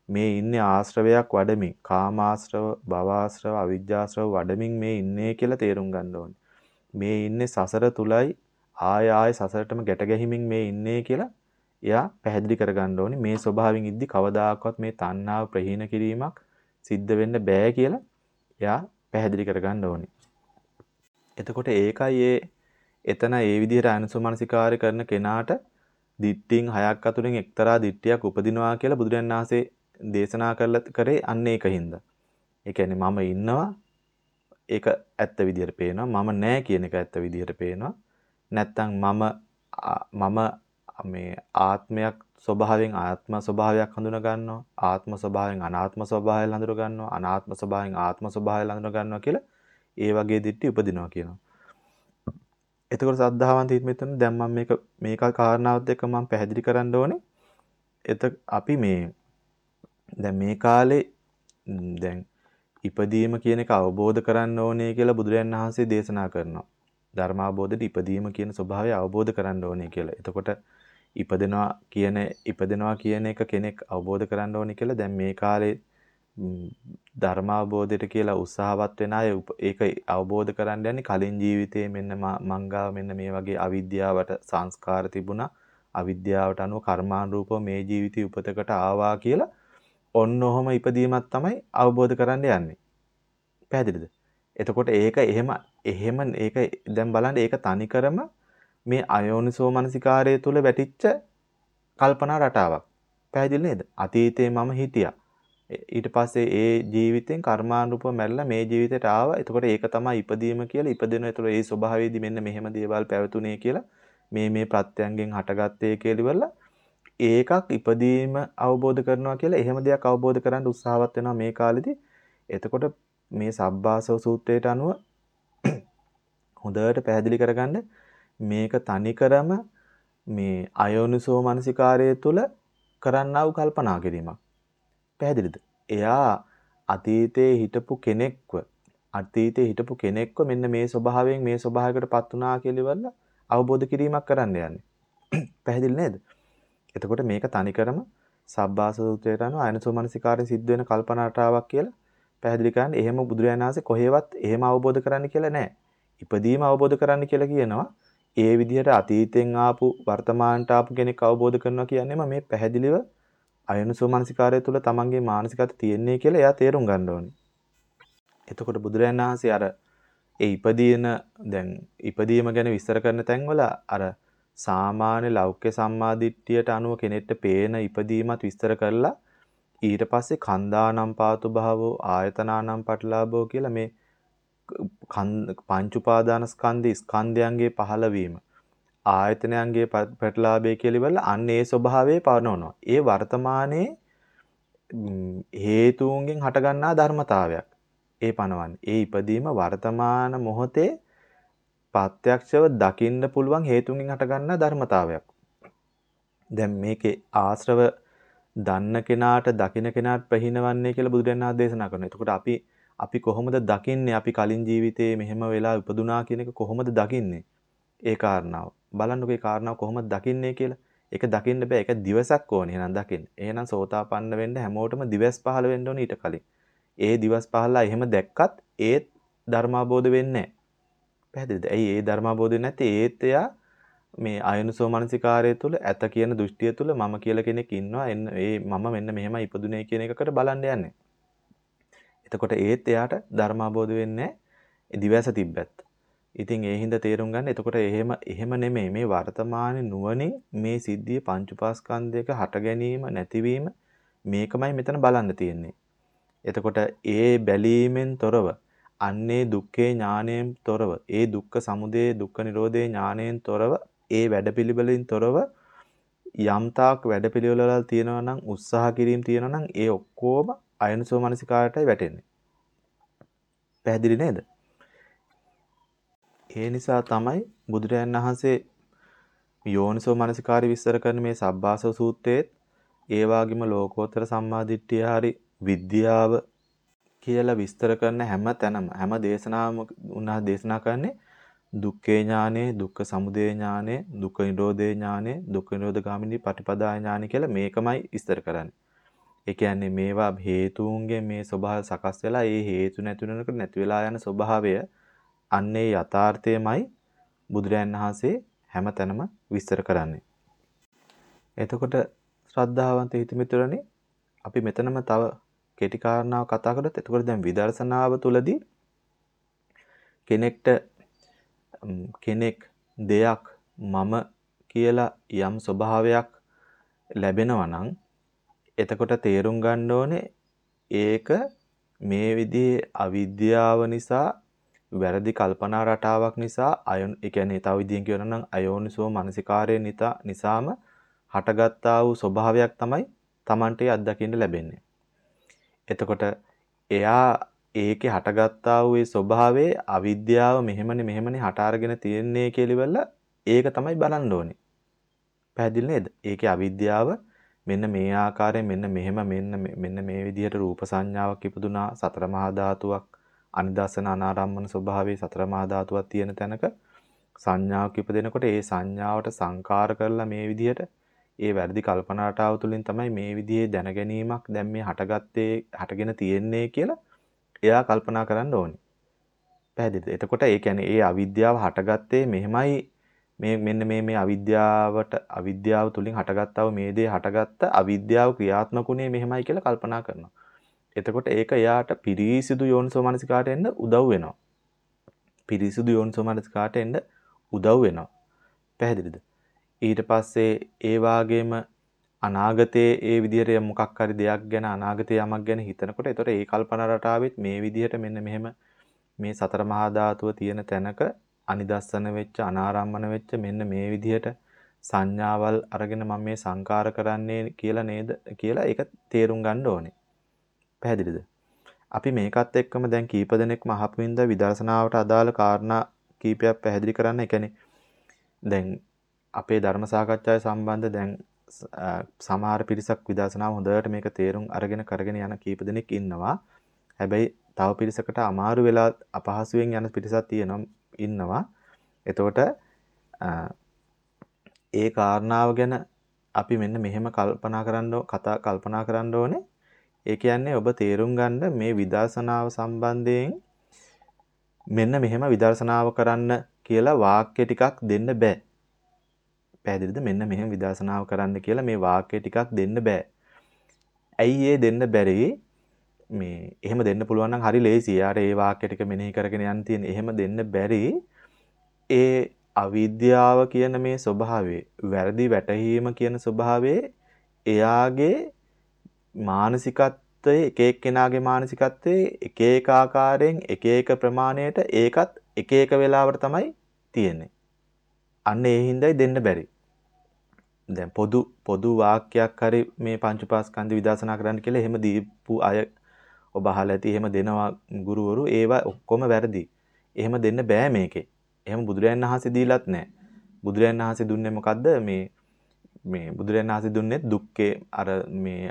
මේ ඉන්නේ ආශ්‍රවයක් වඩමින්, කාමාශ්‍රව, භවආශ්‍රව, අවිජ්ජාශ්‍රව වඩමින් මේ ඉන්නේ කියලා තේරුම් ගන්න ඕනේ. මේ ඉන්නේ සසර තුලයි ආය ආය සසරටම ගැට ගැහිමින් මේ ඉන්නේ කියලා එයා පැහැදිලි කරගන්න ඕනේ. මේ ස්වභාවයෙන් ඉද්දි කවදාකවත් මේ තණ්හාව ප්‍රහීන කිරීමක් සිද්ධ වෙන්න බෑ කියලා එයා පැහැදිලි කරගන්න ඕනේ. එතකොට ඒකයි ඒ එතන ඒ විදිහට අනුසමනසිකාරය කරන කෙනාට දිට්ඨින් හයක් අතුරින් එක්තරා දිට්ඨියක් උපදිනවා කියලා බුදුරජාණන් වහන්සේ දේශනා කරලා කරේ අන්න ඒකින්ද. ඒ කියන්නේ මම ඉන්නවා ඒක ඇත්ත විදිහට පේනවා. මම නැහැ කියන එක ඇත්ත විදිහට පේනවා. නැත්තම් මම මම මේ ආත්මයක් ස්වභාවයෙන් ආත්ම ස්වභාවයක් හඳුනා ගන්නවා. ආත්ම ස්වභාවයෙන් අනාත්ම ස්වභාවය හඳුනා ගන්නවා. අනාත්ම ස්වභාවයෙන් ආත්ම ස්වභාවය හඳුනා ගන්නවා කියලා ඒ වගේ දිට්ඨි උපදිනවා කියනවා. එතකොට සද්ධාවන්ත හිතෙන්න දැන් මම මේක මේක කාරණාවත් එක්ක මම පැහැදිලි කරන්න ඕනේ. එත අපි මේ දැන් මේ කාලේ දැන් ඉපදීම කියන එක අවබෝධ කරන්න ඕනේ කියලා බුදුරජාණන් වහන්සේ දේශනා කරනවා. ධර්මාබෝධයට ඉපදීම කියන ස්වභාවය අවබෝධ කරන්න ඕනේ කියලා. එතකොට ඉපදෙනවා කියන ඉපදෙනවා කියන එක කෙනෙක් අවබෝධ කරන්න ඕනේ කියලා දැන් මේ කාලේ ධර්මාබෝධයට කියලා උත්සාහවත් වෙන අය ඒක අවබෝධ කරන්න යන්නේ කලින් ජීවිතයේ මෙන්න මංගාව මෙන්න මේ වගේ අවිද්‍යාවට සංස්කාර තිබුණා. අවිද්‍යාවට අනුව කර්මානුරූපව මේ ජීවිතي උපතකට ආවා කියලා ඔන්න ඔහම ඉපදීමක් තමයි අවබෝධ කරන්න යන්නේ. පැහැදිලිද? එතකොට ඒක එහෙම එහෙම ඒක දැන් බලන්න ඒක තනිකරම මේ අයෝනිසෝ මනසිකාරය තුල වැටිච්ච කල්පනා රටාවක්. පැහැදිලි නේද? අතීතේ මම හිටියා. ඊට පස්සේ ඒ ජීවිතෙන් කර්මානුරූපව මැරිලා මේ ජීවිතයට ආවා. එතකොට ඒක තමයි ඉපදීම කියලා. ඉපදෙන ඒතර ඒ ස්වභාවයේදී මෙන්න මෙහෙම දේවල් පැවතුනේ කියලා මේ මේ ප්‍රත්‍යයෙන් හටගත්තේ කියලා ඉවරලා ඒකක් ඉපදීම අවබෝධ කරනවා කියලා එහෙම දෙයක් අවබෝධ කරගන්න උත්සාහවත් වෙනවා මේ කාලෙදී. එතකොට මේ සබ්බාසව සූත්‍රයට අනුව හොඳට පැහැදිලි කරගන්න මේක තනිකරම මේ අයෝනිසෝ මනසිකාරය තුළ කරන්නා වූ කල්පනා කිරීමක්. පැහැදිලිද? එයා අතීතයේ හිටපු කෙනෙක්ව අතීතයේ හිටපු කෙනෙක්ව මෙන්න මේ ස්වභාවයෙන් මේ ස්වභාවයකටපත් වුණා කියලා ඉවරලා අවබෝධ කිරීමක් කරන්න යන්නේ. පැහැදිලි නේද? එතකොට මේක තනිකරම සබ්බාස සූත්‍රයට අනුව අයෝනිසෝ මනසිකාරයෙන් සිද්ධ වෙන කල්පනා රටාවක් කියලා පැහැදිලි කරන්නේ. එහෙම බුදුරජාණන් වහන්සේ කොහේවත් එහෙම අවබෝධ කරන්න කියලා නැහැ. ඉපදීම අවබෝධ කරන්න කියලා කියනවා. ඒ විදිහට අතීතෙන් ආපු වර්තමානට ආපු කෙනෙක් අවබෝධ කරනවා කියන්නේම මේ පැහැදිලිව අයෝනිසෝ මනසිකාරය තුළ තමන්ගේ මානසිකත තියෙන්නේ කියලා එයා තේරුම් ගන්න ඕනේ. එතකොට බුදුරජාණන් වහන්සේ අර ඒ ඉපදීන දැන් ඉපදීම ගැන විස්තර කරන තැන්වල අර සාමාන්‍ය ලෞකික සම්මාදිට්ඨියට අනුව කෙනෙක්ට පේන ඉපදීමත් විස්තර කරලා ඊට පස්සේ කන්දානම් පාතු භාවෝ ආයතනානම් පටලාභෝ කියලා මේ පංච උපාදාන ස්කන්ධ ස්කන්ධයන්ගේ පහළවීම ආයතනයන්ගේ ප්‍රතිලාභය කියලා ඉවරලා අන්න ඒ ස්වභාවයේ පවනවනවා. ඒ වර්තමානයේ හේතුන්ගෙන් හටගන්නා ධර්මතාවයක්. ඒ පනවන්නේ. ඒ ඉපදීම වර්තමාන මොහොතේ ප්‍රත්‍යක්ෂව දකින්න පුළුවන් හේතුන්ගෙන් හටගන්නා ධර්මතාවයක්. දැන් මේකේ ආශ්‍රව දන්න කෙනාට දකින්න කෙනාට ප්‍රහීනවන්නේ කියලා බුදුරජාණන් වහන්සේ දේශනා කරනවා. එතකොට අපි අපි කොහොමද දකින්නේ අපි කලින් ජීවිතේ මෙහෙම වෙලා ඉපදුනා කියන එක කොහොමද දකින්නේ? ඒ කාරණාව. බලන්නකෝ ඒ කාරණාව කොහොමද දකින්නේ කියලා. ඒක දකින්න බෑ. ඒක දිවසක් ඕනේ එහෙනම් දකින්න. එහෙනම් සෝතාපන්න වෙන්න හැමෝටම දිවස් පහළ වෙන්න ඕනේ ඊට කලින්. ඒ දිවස් පහළලා එහෙම දැක්කත් ඒත් ධර්මාබෝධ වෙන්නේ නැහැ. පැහැදිලිද? ඇයි ඒ ධර්මාබෝධ වෙන්නේ නැත්තේ? ඒත් එයා මේ අයෝනිසෝ මනසිකාරය තුළ ඇත කියන දෘෂ්ටිය තුළ මම කියලා කෙනෙක් ඉන්නවා. එන්න ඒ මම මෙන්න මෙහෙමයි ඉපදුනේ කියන එකකට බලන්න යන්නේ. එතකොට ඒත් එයාට ධර්මාබෝධ වෙන්නේ නැහැ. දිවස තිබ්බත්. ඉතින් ඒ හින්දා තේරුම් ගන්න. එතකොට එහෙම එහෙම නෙමෙයි මේ වර්තමාන නුවණින් මේ සිද්ධිය පංචුපාස්කන්ධයක හට ගැනීම නැතිවීම මේකමයි මෙතන බලන්න තියෙන්නේ. එතකොට ඒ බැලීමෙන් තොරව අන්නේ දුක්ඛේ ඥාණයෙන් තොරව ඒ දුක්ඛ සමුදය දුක්ඛ නිරෝධේ ඥාණයෙන් තොරව ඒ වැඩපිළිවෙලින් තොරව යම්තාක් වැඩපිළිවෙලවල තියෙනවා නම් උත්සාහ කිරීම තියෙනවා නම් ඒ ඔක්කොම අයෝනිසෝ මනසිකාරයටයි වැටෙන්නේ. පැහැදිලි නේද? ඒ නිසා තමයි බුදුරජාණන් වහන්සේ යෝනිසෝ මනසිකාරය විස්තර කරන මේ සබ්බාසව සූත්‍රයේත් ඒ වගේම ලෝකෝත්තර සම්මාදිට්ඨිය හරි විද්‍යාව කියලා විස්තර කරන හැම තැනම හැම දේශනාවම උනා දේශනා කරන්නේ දුක්ඛේ ඥානෙ, දුක්ඛ සමුදය ඥානෙ, දුක්ඛ නිරෝධේ ඥානෙ, දුක්ඛ නිරෝධ ගාමිනී පටිපදා ඥානෙ කියලා මේකමයි විස්තර කරන්නේ. ඒ කියන්නේ මේවා හේතුන්ගෙන් මේ ස්වභාවය සකස් වෙලා ඒ හේතු නැති වෙනකොට නැති වෙලා යන ස්වභාවය අන්නේ යථාර්ථයමයි බුදුරයන් වහන්සේ හැමතැනම විස්තර කරන්නේ. එතකොට ශ්‍රද්ධාවන්ත හිතමිතුරනි අපි මෙතනම තව කෙටි කාරණාවක් කතා කරද්දී එතකොට දැන් විදර්ශනාව තුළදී කෙනෙක්ට කෙනෙක් දෙයක් මම කියලා යම් ස්වභාවයක් ලැබෙනවා නම් එතකොට තේරුම් ගන්න ඕනේ ඒක මේ විදිහේ අවිද්‍යාව නිසා වැරදි කල්පනා රටාවක් නිසා අයෝන ඒ කියන්නේ තව විදිහෙන් කියනවා නම් අයෝනිසෝ මනසිකාරය නිසාම හටගත්තා වූ ස්වභාවයක් තමයි Tamante අත්දකින්න ලැබෙන්නේ. එතකොට එයා ඒකේ හටගත්තා වූ ඒ ස්වභාවයේ අවිද්‍යාව මෙහෙමනේ මෙහෙමනේ හට අරගෙන තියෙන්නේ කියලා ඒක තමයි බලන්න ඕනේ. පැහැදිලි නේද? ඒකේ අවිද්‍යාව මෙන්න මේ ආකාරයෙන් මෙන්න මෙහෙම මෙන්න මෙන්න මේ විදිහට රූප සංඥාවක් ඉපදුනා සතර මහා ධාතුවක් අනිදස්සන අනාරම්මන ස්වභාවයේ සතර මහා ධාතුවක් තියෙන තැනක සංඥාවක් ඉපදෙනකොට ඒ සංඥාවට සංකාර කරලා මේ විදිහට ඒ වැරදි කල්පනා රටාව තුළින් තමයි මේ විදිහේ දැනගැනීමක් දැන් මේ හටගත්තේ හටගෙන තියෙන්නේ කියලා එයා කල්පනා කරන්න ඕනේ. පැහැදිලිද? එතකොට ඒ කියන්නේ ඒ අවිද්‍යාව හටගත්තේ මෙහෙමයි මේ මෙන්න මේ මේ අවිද්‍යාවට අවිද්‍යාව තුලින් හටගත්තා වූ මේ දේ හටගත්ත අවිද්‍යාව ක්‍රියාත්මකුනේ මෙහෙමයි කියලා කල්පනා කරනවා. එතකොට ඒක එයාට පිරිසිදු යෝනිසෝ මනසිකාට එන්න උදව් වෙනවා. පිරිසිදු යෝනිසෝ මනසිකාට එන්න උදව් වෙනවා. පැහැදිලිද? ඊට පස්සේ ඒ වාගේම අනාගතයේ ඒ විදිහට මොකක් හරි දෙයක් ගැන අනාගතයේ යමක් ගැන හිතනකොට එතකොට ඒ කල්පනා රටාවෙත් මේ විදිහට මෙන්න මෙහෙම මේ සතර මහා ධාතුව තියෙන තැනක අනිදස්සන වෙච්ච අනාරම්මන වෙච්ච මෙන්න මේ විදිහට සංඥාවල් අරගෙන මම මේ සංකාර කරන්නේ කියලා නේද කියලා ඒක තේරුම් ගන්න ඕනේ. පැහැදිලිද? අපි මේකත් එක්කම දැන් කීප දෙනෙක්ම අහපු වින්දා විදර්ශනාවට අදාළ කාරණා කීපයක් පැහැදිලි කරන්න. ඒ කියන්නේ දැන් අපේ ධර්ම සාකච්ඡාවේ සම්බන්ධ දැන් සමහර පිරිසක් විදර්ශනාව හොඳට මේක තේරුම් අරගෙන කරගෙන යන කීප දෙනෙක් ඉන්නවා. හැබැයි තව පිරිසකට අමාරු වෙලා අපහසුයෙන් යන පිරිසක් තියෙනවා ඉන්නවා. එතකොට ඒ කාරණාව ගැන අපි මෙන්න මෙහෙම කල්පනා කරන්න කතා කල්පනා කරන්න ඕනේ. ඒ කියන්නේ ඔබ තේරුම් ගන්න මේ විදර්ශනාව සම්බන්ධයෙන් මෙන්න මෙහෙම විදර්ශනාව කරන්න කියලා වාක්‍ය ටිකක් දෙන්න බෑ. පැහැදිලිද? මෙන්න මෙහෙම විදර්ශනාව කරන්න කියලා මේ වාක්‍ය ටිකක් දෙන්න බෑ. ඇයි ඒ දෙන්න බැරි? මේ එහෙම දෙන්න පුළුවන් නම් හරි ලේසියි. යාට ඒ වාක්‍ය ටික මෙනෙහි කරගෙන යන්න තියෙන. එහෙම දෙන්න බැරි ඒ අවිද්‍යාව කියන මේ ස්වභාවය, වැරදි වැටහීම කියන ස්වභාවයේ එයාගේ මානසිකත්වයේ එක එක්කෙනාගේ මානසිකත්වයේ එක එක ආකාරයෙන් එක එක ප්‍රමාණයට ඒකත් එක එක වෙලාවට තමයි තියෙන්නේ. අන්න ඒ හින්දායි දෙන්න බැරි. දැන් පොදු පොදු වාක්‍යයක් හරි මේ පංච උපාස්කන්ධ විදර්ශනා කරන්න කියලා එහෙම දීපු අය ඔබ අහලා ඇති. එහෙම දෙනවා ගුරුවරු. ඒවා ඔක්කොම වැරදි. එහෙම දෙන්න බෑ මේකේ. එහෙම බුදුරයන් වහන්සේ දීලත් නැහැ. බුදුරයන් වහන්සේ දුන්නේ මොකද්ද? මේ මේ බුදුරයන් වහන්සේ දුන්නේ දුක්ඛේ අර මේ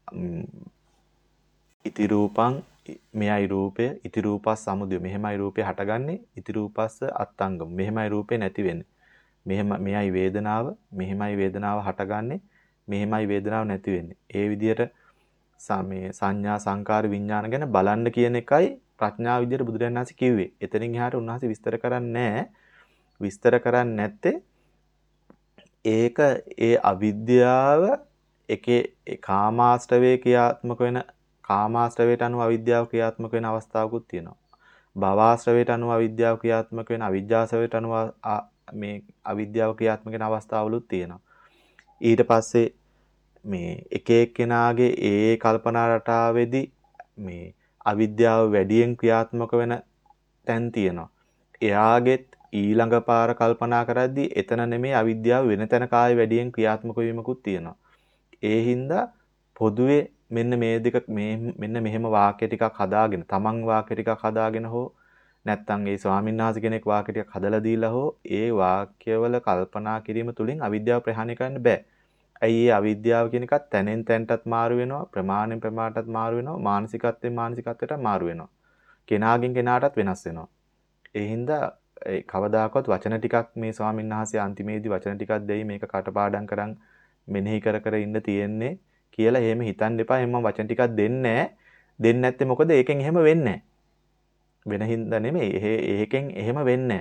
ඉති රූපං මෙයයි රූපය ඉති රූපස් සමුදය. මෙහෙමයි රූපේ හටගන්නේ ඉති රූපස්ස අත්ංගම. මෙහෙමයි රූපේ නැති වෙන්නේ. මෙහෙම මෙයයි වේදනාව මෙහෙමයි වේදනාව හටගන්නේ මෙහෙමයි වේදනාව නැති වෙන්නේ. ඒ විදිහට මේ සංඥා සංකාර විඥාන ගැන බලන්න කියන එකයි ප්‍රඥාව විදිහට බුදුරජාණන් වහන්සේ කිව්වේ. එතනින් එහාට උන්වහන්සේ විස්තර කරන්නේ නැහැ. විස්තර කරන්නේ නැත්තේ ඒක ඒ අවිද්‍යාව එකේ කාමාශ්‍රවේ ක්‍රියාත්මක වෙන කාමාශ්‍රවයට අනුව අවිද්‍යාව ක්‍රියාත්මක වෙන අවස්ථාවකුත් තියෙනවා. භවආශ්‍රවයට අනුව අවිද්‍යාව ක්‍රියාත්මක වෙන අවිජ්ජාශ්‍රවයට අනුව මේ අවිද්‍යාව ක්‍රියාත්මක වෙන අවස්ථාවලුත් තියෙනවා. ඊට පස්සේ මේ එක එක්කෙනාගේ ඒ කල්පනා රටාවේදී මේ අවිද්‍යාව වැඩියෙන් ක්‍රියාත්මක වෙන තැන් තියෙනවා. එයාගෙත් ඊළඟ පාර කල්පනා කරද්දී එතන නෙමෙයි අවිද්‍යාව වෙන තැනක ආයේ වැඩියෙන් ක්‍රියාත්මක වීමකුත් තියෙනවා. ඒ හින්දා පොදුවේ මෙන්න මේ දෙක මේ මෙන්න මෙහෙම වාක්‍ය ටිකක් හදාගෙන තමන් වාක්‍ය ටිකක් හදාගෙන හෝ නැත්නම් ඒ ස්වාමීන් වහන්සේ කෙනෙක් වාක්‍ය ටිකක් හදලා දීලා හෝ ඒ වාක්‍යවල කල්පනා කිරීම තුළින් අවිද්‍යාව ප්‍රහාණය කරන්න බෑ. ඇයි ඒ අවිද්‍යාව කියන එකත් තැනෙන් තැනටත් මාරු වෙනවා, ප්‍රමාණයෙන් ප්‍රමාණයටත් මාරු වෙනවා, මානසිකත්වයෙන් මානසිකත්වයටත් මාරු වෙනවා. කෙනාගෙන් කෙනාටත් වෙනස් වෙනවා. ඒ හින්දා ඒ කවදාකවත් වචන ටිකක් මේ ස්වාමීන් වහන්සේ අන්තිමේදී වචන ටිකක් දෙයි මේක කටපාඩම් කරන් මෙනෙහි කර කර ඉන්න තියෙන්නේ කියලා එහෙම හිතන්න එපා. එහෙම මම වචන ටිකක් දෙන්නේ නැහැ. දෙන්නේ නැත්තේ මොකද? ඒකෙන් එහෙම වෙන්නේ වෙන හින්දා නෙමෙයි. ඒකෙන් එහෙම වෙන්නේ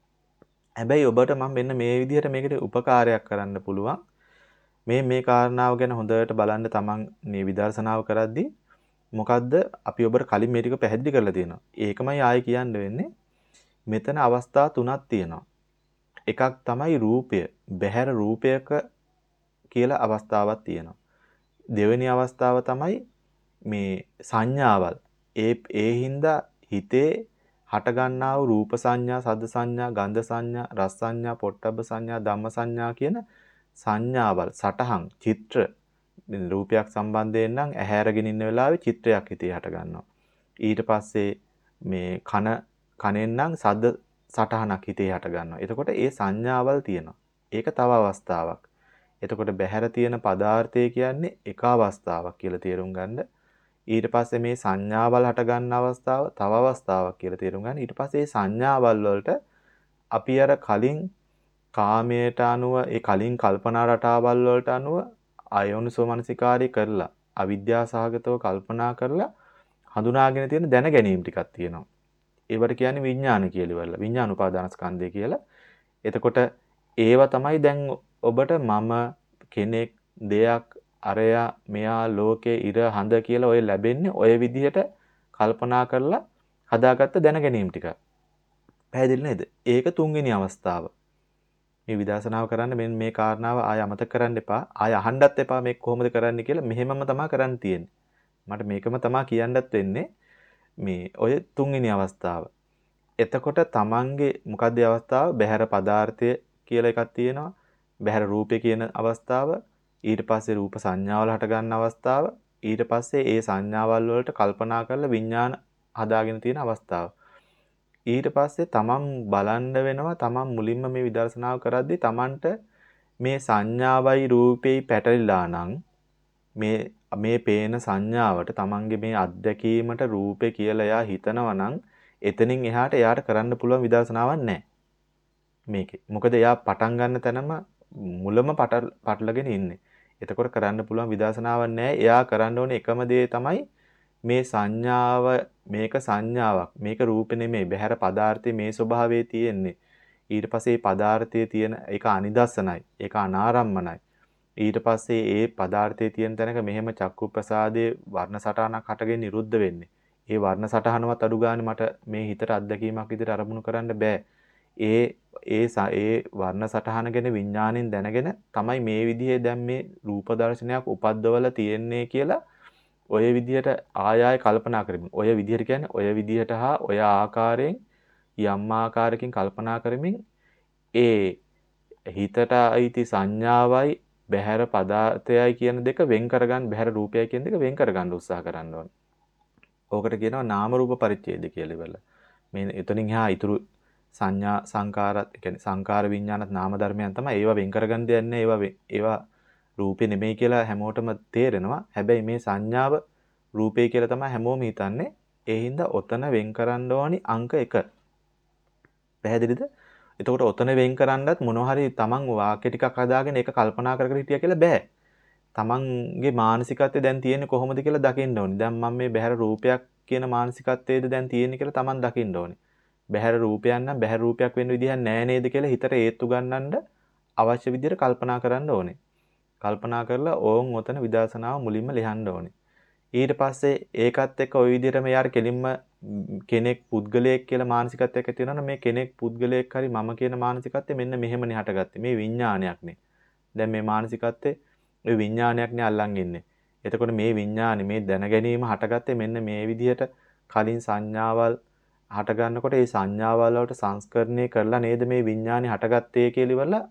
හැබැයි ඔබට මම මෙන්න මේ විදිහට මේකට උපකාරයක් කරන්න පුළුවන්. මේ මේ කාරණාව ගැන හොඳට බලන්න තමන් මේ විදර්ශනාව කරද්දී මොකද්ද අපි ඔබට කලින් මේ ටික පැහැදිලි කරලා තියෙනවා. ඒකමයි ආයෙ කියන්න වෙන්නේ. මෙතන අවස්ථා තුනක් තියෙනවා. එකක් තමයි රූපය. බහැර රූපයක කියලා අවස්ථාවක් තියෙනවා. දෙවෙනි අවස්ථාව තමයි මේ සංඥාවල්. ඒ ඒ හින්දා හිතේ හට ගන්නා වූ රූප සංඥා, සද්ද සංඥා, ගන්ධ සංඥා, රස සංඥා, පොට්ටබ්බ සංඥා, ධම්ම සංඥා කියන සංඥාවල්, සටහන්, චිත්‍ර රූපයක් සම්බන්ධයෙන් නම් ඇහැ අරගෙන ඉන්න වෙලාවේ චිත්‍රයක් හිතේ හට ගන්නවා. ඊට පස්සේ මේ කන කනෙන් නම් සද්ද සටහනක් හිතේ හට ගන්නවා. එතකොට ඒ සංඥාවල් තියෙනවා. ඒක තව අවස්ථාවක්. එතකොට බහැර තියෙන පදාර්ථය කියන්නේ එක අවස්ථාවක් කියලා තේරුම් ගන්න. ඊට පස්සේ මේ සංඥාවල් හට ගන්න අවස්ථාව තව අවස්ථාවක් කියලා තේරුම් ගන්න. ඊට පස්සේ මේ සංඥාවල් වලට අපි අර කලින් කාමයට අනුව ඒ කලින් කල්පනා රටාවල් වලට අනුව අයෝනිසෝ මනසිකාරය කරලා අවිද්‍යාව සහගතව කල්පනා කරලා හඳුනාගෙන තියෙන දැන ගැනීම ටිකක් තියෙනවා. ඒවට කියන්නේ විඥාන කියලා ඉවරලා. විඥාන උපාදානස්කන්ධය කියලා. එතකොට ඒව තමයි දැන් ඔබට මම කෙනෙක් දෙයක් අරයා මෙයා ලෝකේ ඉර හඳ කියලා ඔය ලැබෙන්නේ ඔය විදිහට කල්පනා කරලා හදාගත්ත දැන ගැනීම ටික. පැහැදිලි නේද? ඒක තුන්වෙනි අවස්ථාව. මේ විදර්ශනාව කරන්න මෙන්න මේ කාරණාව ආය අමතක කරන්න එපා. ආය අහන්නත් එපා මේක කොහොමද කරන්නේ කියලා. මෙහෙමම තමයි කරන්න තියෙන්නේ. මට මේකම තමයි කියන්නත් වෙන්නේ. මේ ඔය තුන්වෙනි අවස්ථාව. එතකොට තමන්ගේ මොකද්ද අවස්ථාව? බහැර පදාර්ථය කියලා එකක් තියෙනවා. බහැර රූපේ කියන අවස්ථාව. ඊට පස්සේ රූප සංඥාවල හට ගන්න අවස්ථාව. ඊට පස්සේ ඒ සංඥාවල් වලට කල්පනා කරලා විඥාන හදාගෙන තියෙන අවස්ථාව. ඊට පස්සේ තමන් බලන්න වෙනවා තමන් මුලින්ම මේ විදර්ශනාව කරද්දී තමන්ට මේ සංඥාවයි රූපේයි පැටලිලා නම් මේ මේ පේන සංඥාවට තමන්ගේ මේ අත්දැකීමට රූපේ කියලා එයා හිතනවා නම් එතනින් එහාට එයාට කරන්න පුළුවන් විදර්ශනාවක් නැහැ මේකේ. මොකද එයා පටන් ගන්න තැනම මුලම පටලගෙන ඉන්නේ. එතකොට කරන්න පුළුවන් විදර්ශනාවක් නැහැ. එයා කරන්න ඕනේ එකම දේ තමයි මේ සංඥාව මේක සංඥාවක්. මේක රූපෙ නෙමෙයි. බහැර පදාර්ථයේ මේ ස්වභාවයේ තියෙන්නේ. ඊට පස්සේ පදාර්ථයේ තියෙන ඒක අනිදස්සනයි. ඒක අනාරම්මනයි. ඊට පස්සේ ඒ පදාර්ථයේ තියෙන තැනක මෙහෙම චක්කු ප්‍රසාදයේ වර්ණ සටහනක් හටගෙන නිරුද්ධ වෙන්නේ. ඒ වර්ණ සටහනවත් අඩු ගානේ මට මේ හිතට අත්දැකීමක් විදිහට අරමුණු කරන්න බෑ. ඒ ඒ ඒ වර්ණ සටහන ගැන විඥාණයෙන් දැනගෙන තමයි මේ විදිහේ දැන් මේ රූප දර්ශනයක් උපද්දවලා තියෙන්නේ කියලා ඔය විදිහට ආය ආය කල්පනා කරමින් ඔය විදිහට කියන්නේ ඔය විදිහට හා ඔය ආකාරයෙන් යම් ආකාරයකින් කල්පනා කරමින් ඒ හිතට අයිති සංඥාවයි බහැර පදාර්ථයයි කියන දෙක වෙන් කරගන්න බහැර රූපයයි කියන දෙක වෙන් කරගන්න උත්සාහ කරන්න ඕනේ. ඕකට කියනවා නාම රූප පරිච්ඡේද කියලා ඉවරලා. මේ එතනින් එහා ඊතුරු සංඥා සංකාරත් කියන්නේ සංකාර විඥානත් නාම ධර්මයන් තමයි ඒවා වෙන් කරගන්න දෙයක් නැහැ. ඒවා ඒවා රූපේ නෙමෙයි කියලා හැමෝටම තේරෙනවා. හැබැයි මේ සංඥාව රූපේ කියලා තමයි හැමෝම හිතන්නේ. ඒ හින්දා ඔතන වෙන් කරන්න ඕනි අංක එක. පැහැදිලිද? එතකොට ඔතන වෙන් කරන්නත් මොනවා හරි තමන් වාක්‍ය ටිකක් හදාගෙන ඒක කල්පනා කර කර හිටියා කියලා බෑ. තමන්ගේ මානසිකත්වය දැන් තියෙන්නේ කොහොමද කියලා දකින්න ඕනි. දැන් මම මේ බහැර රූපයක් කියන මානසිකත්වයේද දැන් තියෙන්නේ කියලා තමන් දකින්න ඕනි. බහැර රූපයක් නම් බහැර රූපයක් වෙන්න විදිහක් නෑ නේද කියලා හිතට ඒත්තු ගන්නන්න අවශ්‍ය විදිහට කල්පනා කරන්න ඕනේ. කල්පනා කරලා ඕන් ඔතන විදර්ශනාව මුලින්ම ලියන්න ඕනේ. ඊට පස්සේ ඒකත් එක්ක ওই විදිහටම යාර කෙලින්ම කෙනෙක් පුද්ගලයෙක් කියලා මානසිකත්වයක් ඇති වෙනවනේ මේ කෙනෙක් පුද්ගලයෙක් හරි මම කියන මානසිකත්වය මෙන්න මෙහෙමනේ හටගත්තේ. මේ විඥානයක්නේ. දැන් මේ මානසිකත්වයේ මේ විඥානයක්නේ අල්ලන් ඉන්නේ. එතකොට මේ විඥානේ මේ දැන ගැනීම හටගත්තේ මෙන්න මේ විදිහට කලින් සංඥාවල් හට ගන්නකොට ඒ සංඥාවල් වලට සංස්කරණය කරලා නේද මේ විඥානේ හටගත්තේ කියලා ඉවරලා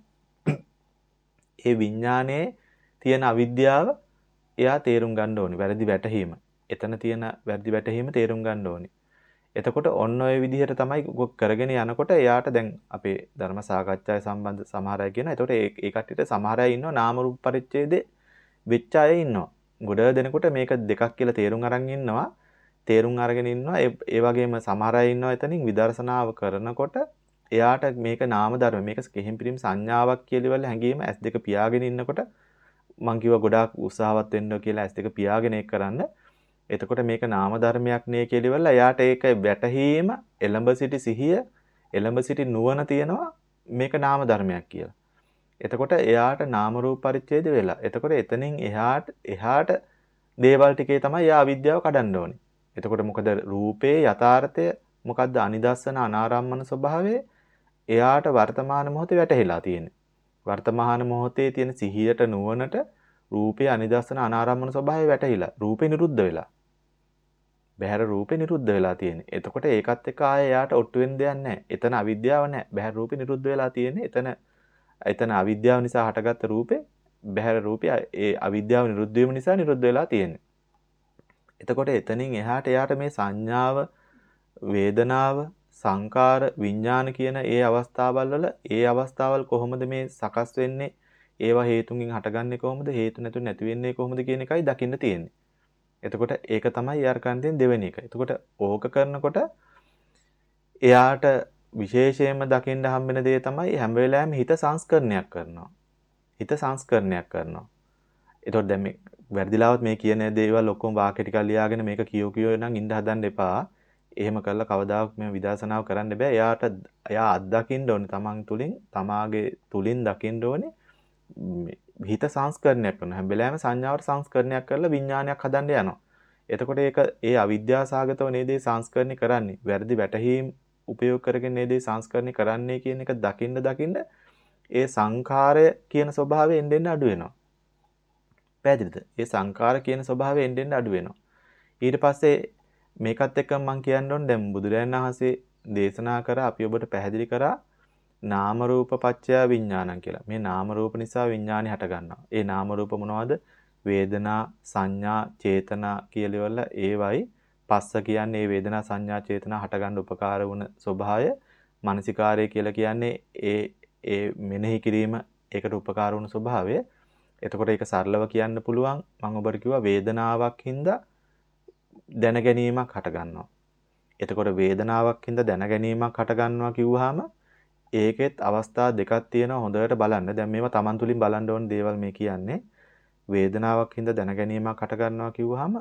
ඒ විඥානයේ තියෙන අවිද්‍යාව එයා තේරුම් ගන්න ඕනි. වැරදි වැටහීම. එතන තියෙන වැරදි වැටහීම තේරුම් ගන්න ඕනි. එතකොට ඔන්න ඔය විදිහට තමයි කරගෙන යනකොට එයාට දැන් අපේ ධර්ම සාකච්ඡාවේ සම්බන්ධ සමහර අය කියනවා. එතකොට ඒ ඒ කට්ටියට සමහර අය ඉන්නවා නාම රූප පරිච්ඡේදේ වෙච්ච අය ඉන්නවා. ගොඩ දෙනකොට මේක දෙකක් කියලා තේරුම් අරන් ඉන්නවා. තේරුම් අරගෙන ඉන්නවා. ඒ වගේම සමහර අය ඉන්නවා එතනින් විදර්ශනාව කරනකොට එයාට මේක නාම ධර්ම මේක කෙහිම් පිරිම් සංඥාවක් කියලා ඉවල හැංගීම ඇස් දෙක පියාගෙන ඉන්නකොට මං කිව්වා ගොඩාක් උත්සාහවත් වෙන්න කියලා ඇස් දෙක පියාගෙන ඒක කරන්න. එතකොට මේක නාම ධර්මයක් නේ කියලා ඉවරලා එයාට ඒක වැටහීම එළඹ සිටි සිහිය එළඹ සිටි නුවණ තියනවා මේක නාම ධර්මයක් කියලා. එතකොට එයාට නාම රූප පරිච්ඡේද වෙලා. එතකොට එතනින් එහාට එහාට දේවල් ටිකේ තමයි එයා අවිද්‍යාව කඩන්න ඕනේ. එතකොට මොකද රූපේ යථාර්ථය මොකද්ද අනිදස්සන අනාරම්මන ස්වභාවය එයාට වර්තමාන මොහොතේ වැටහිලා තියෙන්නේ. වර්තමාන මොහොතේ තියෙන සිහියට නුවණට රූපේ අනිදස්සන අනාරම්මන ස්වභාවය වැටහිලා. රූපේ නිරුද්ධ වෙලා. බහැර රූපේ නිරුද්ධ වෙලා තියෙන්නේ. එතකොට ඒකත් එක්ක ආයෙ එයාට ඔට්ටු වෙන්න දෙයක් නැහැ. එතන අවිද්‍යාව නැහැ. බහැර රූපේ නිරුද්ධ වෙලා තියෙන්නේ. එතන එතන අවිද්‍යාව නිසා හටගත්ත රූපේ බහැර රූපය ඒ අවිද්‍යාව නිරුද්ධ වීම නිසා නිරුද්ධ වෙලා තියෙන්නේ. එතකොට එතනින් එහාට එයාට මේ සංඥාව, වේදනාව, සංකාර, විඥාන කියන ඒ අවස්ථාවල් වල ඒ අවස්ථාවල් කොහොමද මේ සකස් වෙන්නේ? ඒවා හේතුන්ගෙන් හටගන්නේ කොහොමද? හේතු නැතු නැති වෙන්නේ කොහොමද කියන එකයි දකින්න තියෙන්නේ. එතකොට ඒක තමයි යාර කරන්නේ දෙවෙනි එක. එතකොට ඕක කරනකොට එයාට විශේෂයෙන්ම දකින්න හම්බෙන දේ තමයි හැම වෙලාවෙම හිත සංස්කරණයක් කරනවා. හිත සංස්කරණයක් කරනවා. එතකොට දැන් මේ වැරදිලාවත් මේ කියන දේවල් ඔක්කොම වාක්‍ය ටිකක් ලියාගෙන මේක කියෝ කියෝ නම් ඉඳ හදන්න එපා. එහෙම කළා කවදාවත් මේ විදර්ශනාව කරන්න බෑ. එයාට එයා අත්දකින්න ඕනේ තමන් තුලින්, තමාගේ තුලින් දකින්න ඕනේ හිත සංස්කරණයක් කරනවා. හැම වෙලාවෙම සංඥාවට සංස්කරණයක් කරලා විඥානයක් හදන්න යනවා. එතකොට ඒක ඒ අවිද්‍යාසගතව නේද ඒ සංස්කරණය කරන්නේ. වැරදි වැටහීම් උපයෝග කරගෙන නේද ඒ සංස්කරණය කරන්නේ කියන එක දකින්න දකින්න ඒ සංඛාරය කියන ස්වභාවය එන්න එන්න අඩු වෙනවා. පැහැදිලිද? ඒ සංඛාර කියන ස්වභාවය එන්න එන්න අඩු වෙනවා. ඊට පස්සේ මේකත් එක්ක මම කියන්න ඕනේ දැන් බුදුරජාණන් වහන්සේ දේශනා කරා අපි ඔබට පැහැදිලි කරා නාම රූප පත්‍ය විඥානං කියලා. මේ නාම රූප නිසා විඥානය හට ගන්නවා. ඒ නාම රූප මොනවද? වේදනා, සංඥා, චේතනා කියලා වල ඒවයි පස්ස කියන්නේ මේ වේදනා, සංඥා, චේතනා හට ගන්න උපකාර වුණ ස්වභාවය. මානසිකාරය කියලා කියන්නේ ඒ ඒ මෙනෙහි කිරීම ඒකට උපකාර වුණ ස්වභාවය. එතකොට ඒක සරලව කියන්න පුළුවන් මම ඔබට කිව්වා වේදනාවක් හින්දා දැන ගැනීමක් හට ගන්නවා. එතකොට වේදනාවක් හින්දා දැන ගැනීමක් හට ගන්නවා කිව්වහම ඒකෙත් අවස්ථා දෙකක් තියෙනවා හොඳට බලන්න. දැන් මේවා Taman තුලින් බලන්න ඕන දේවල් මේ කියන්නේ. වේදනාවක් හින්දා දැන ගැනීමක් හට ගන්නවා කිව්වහම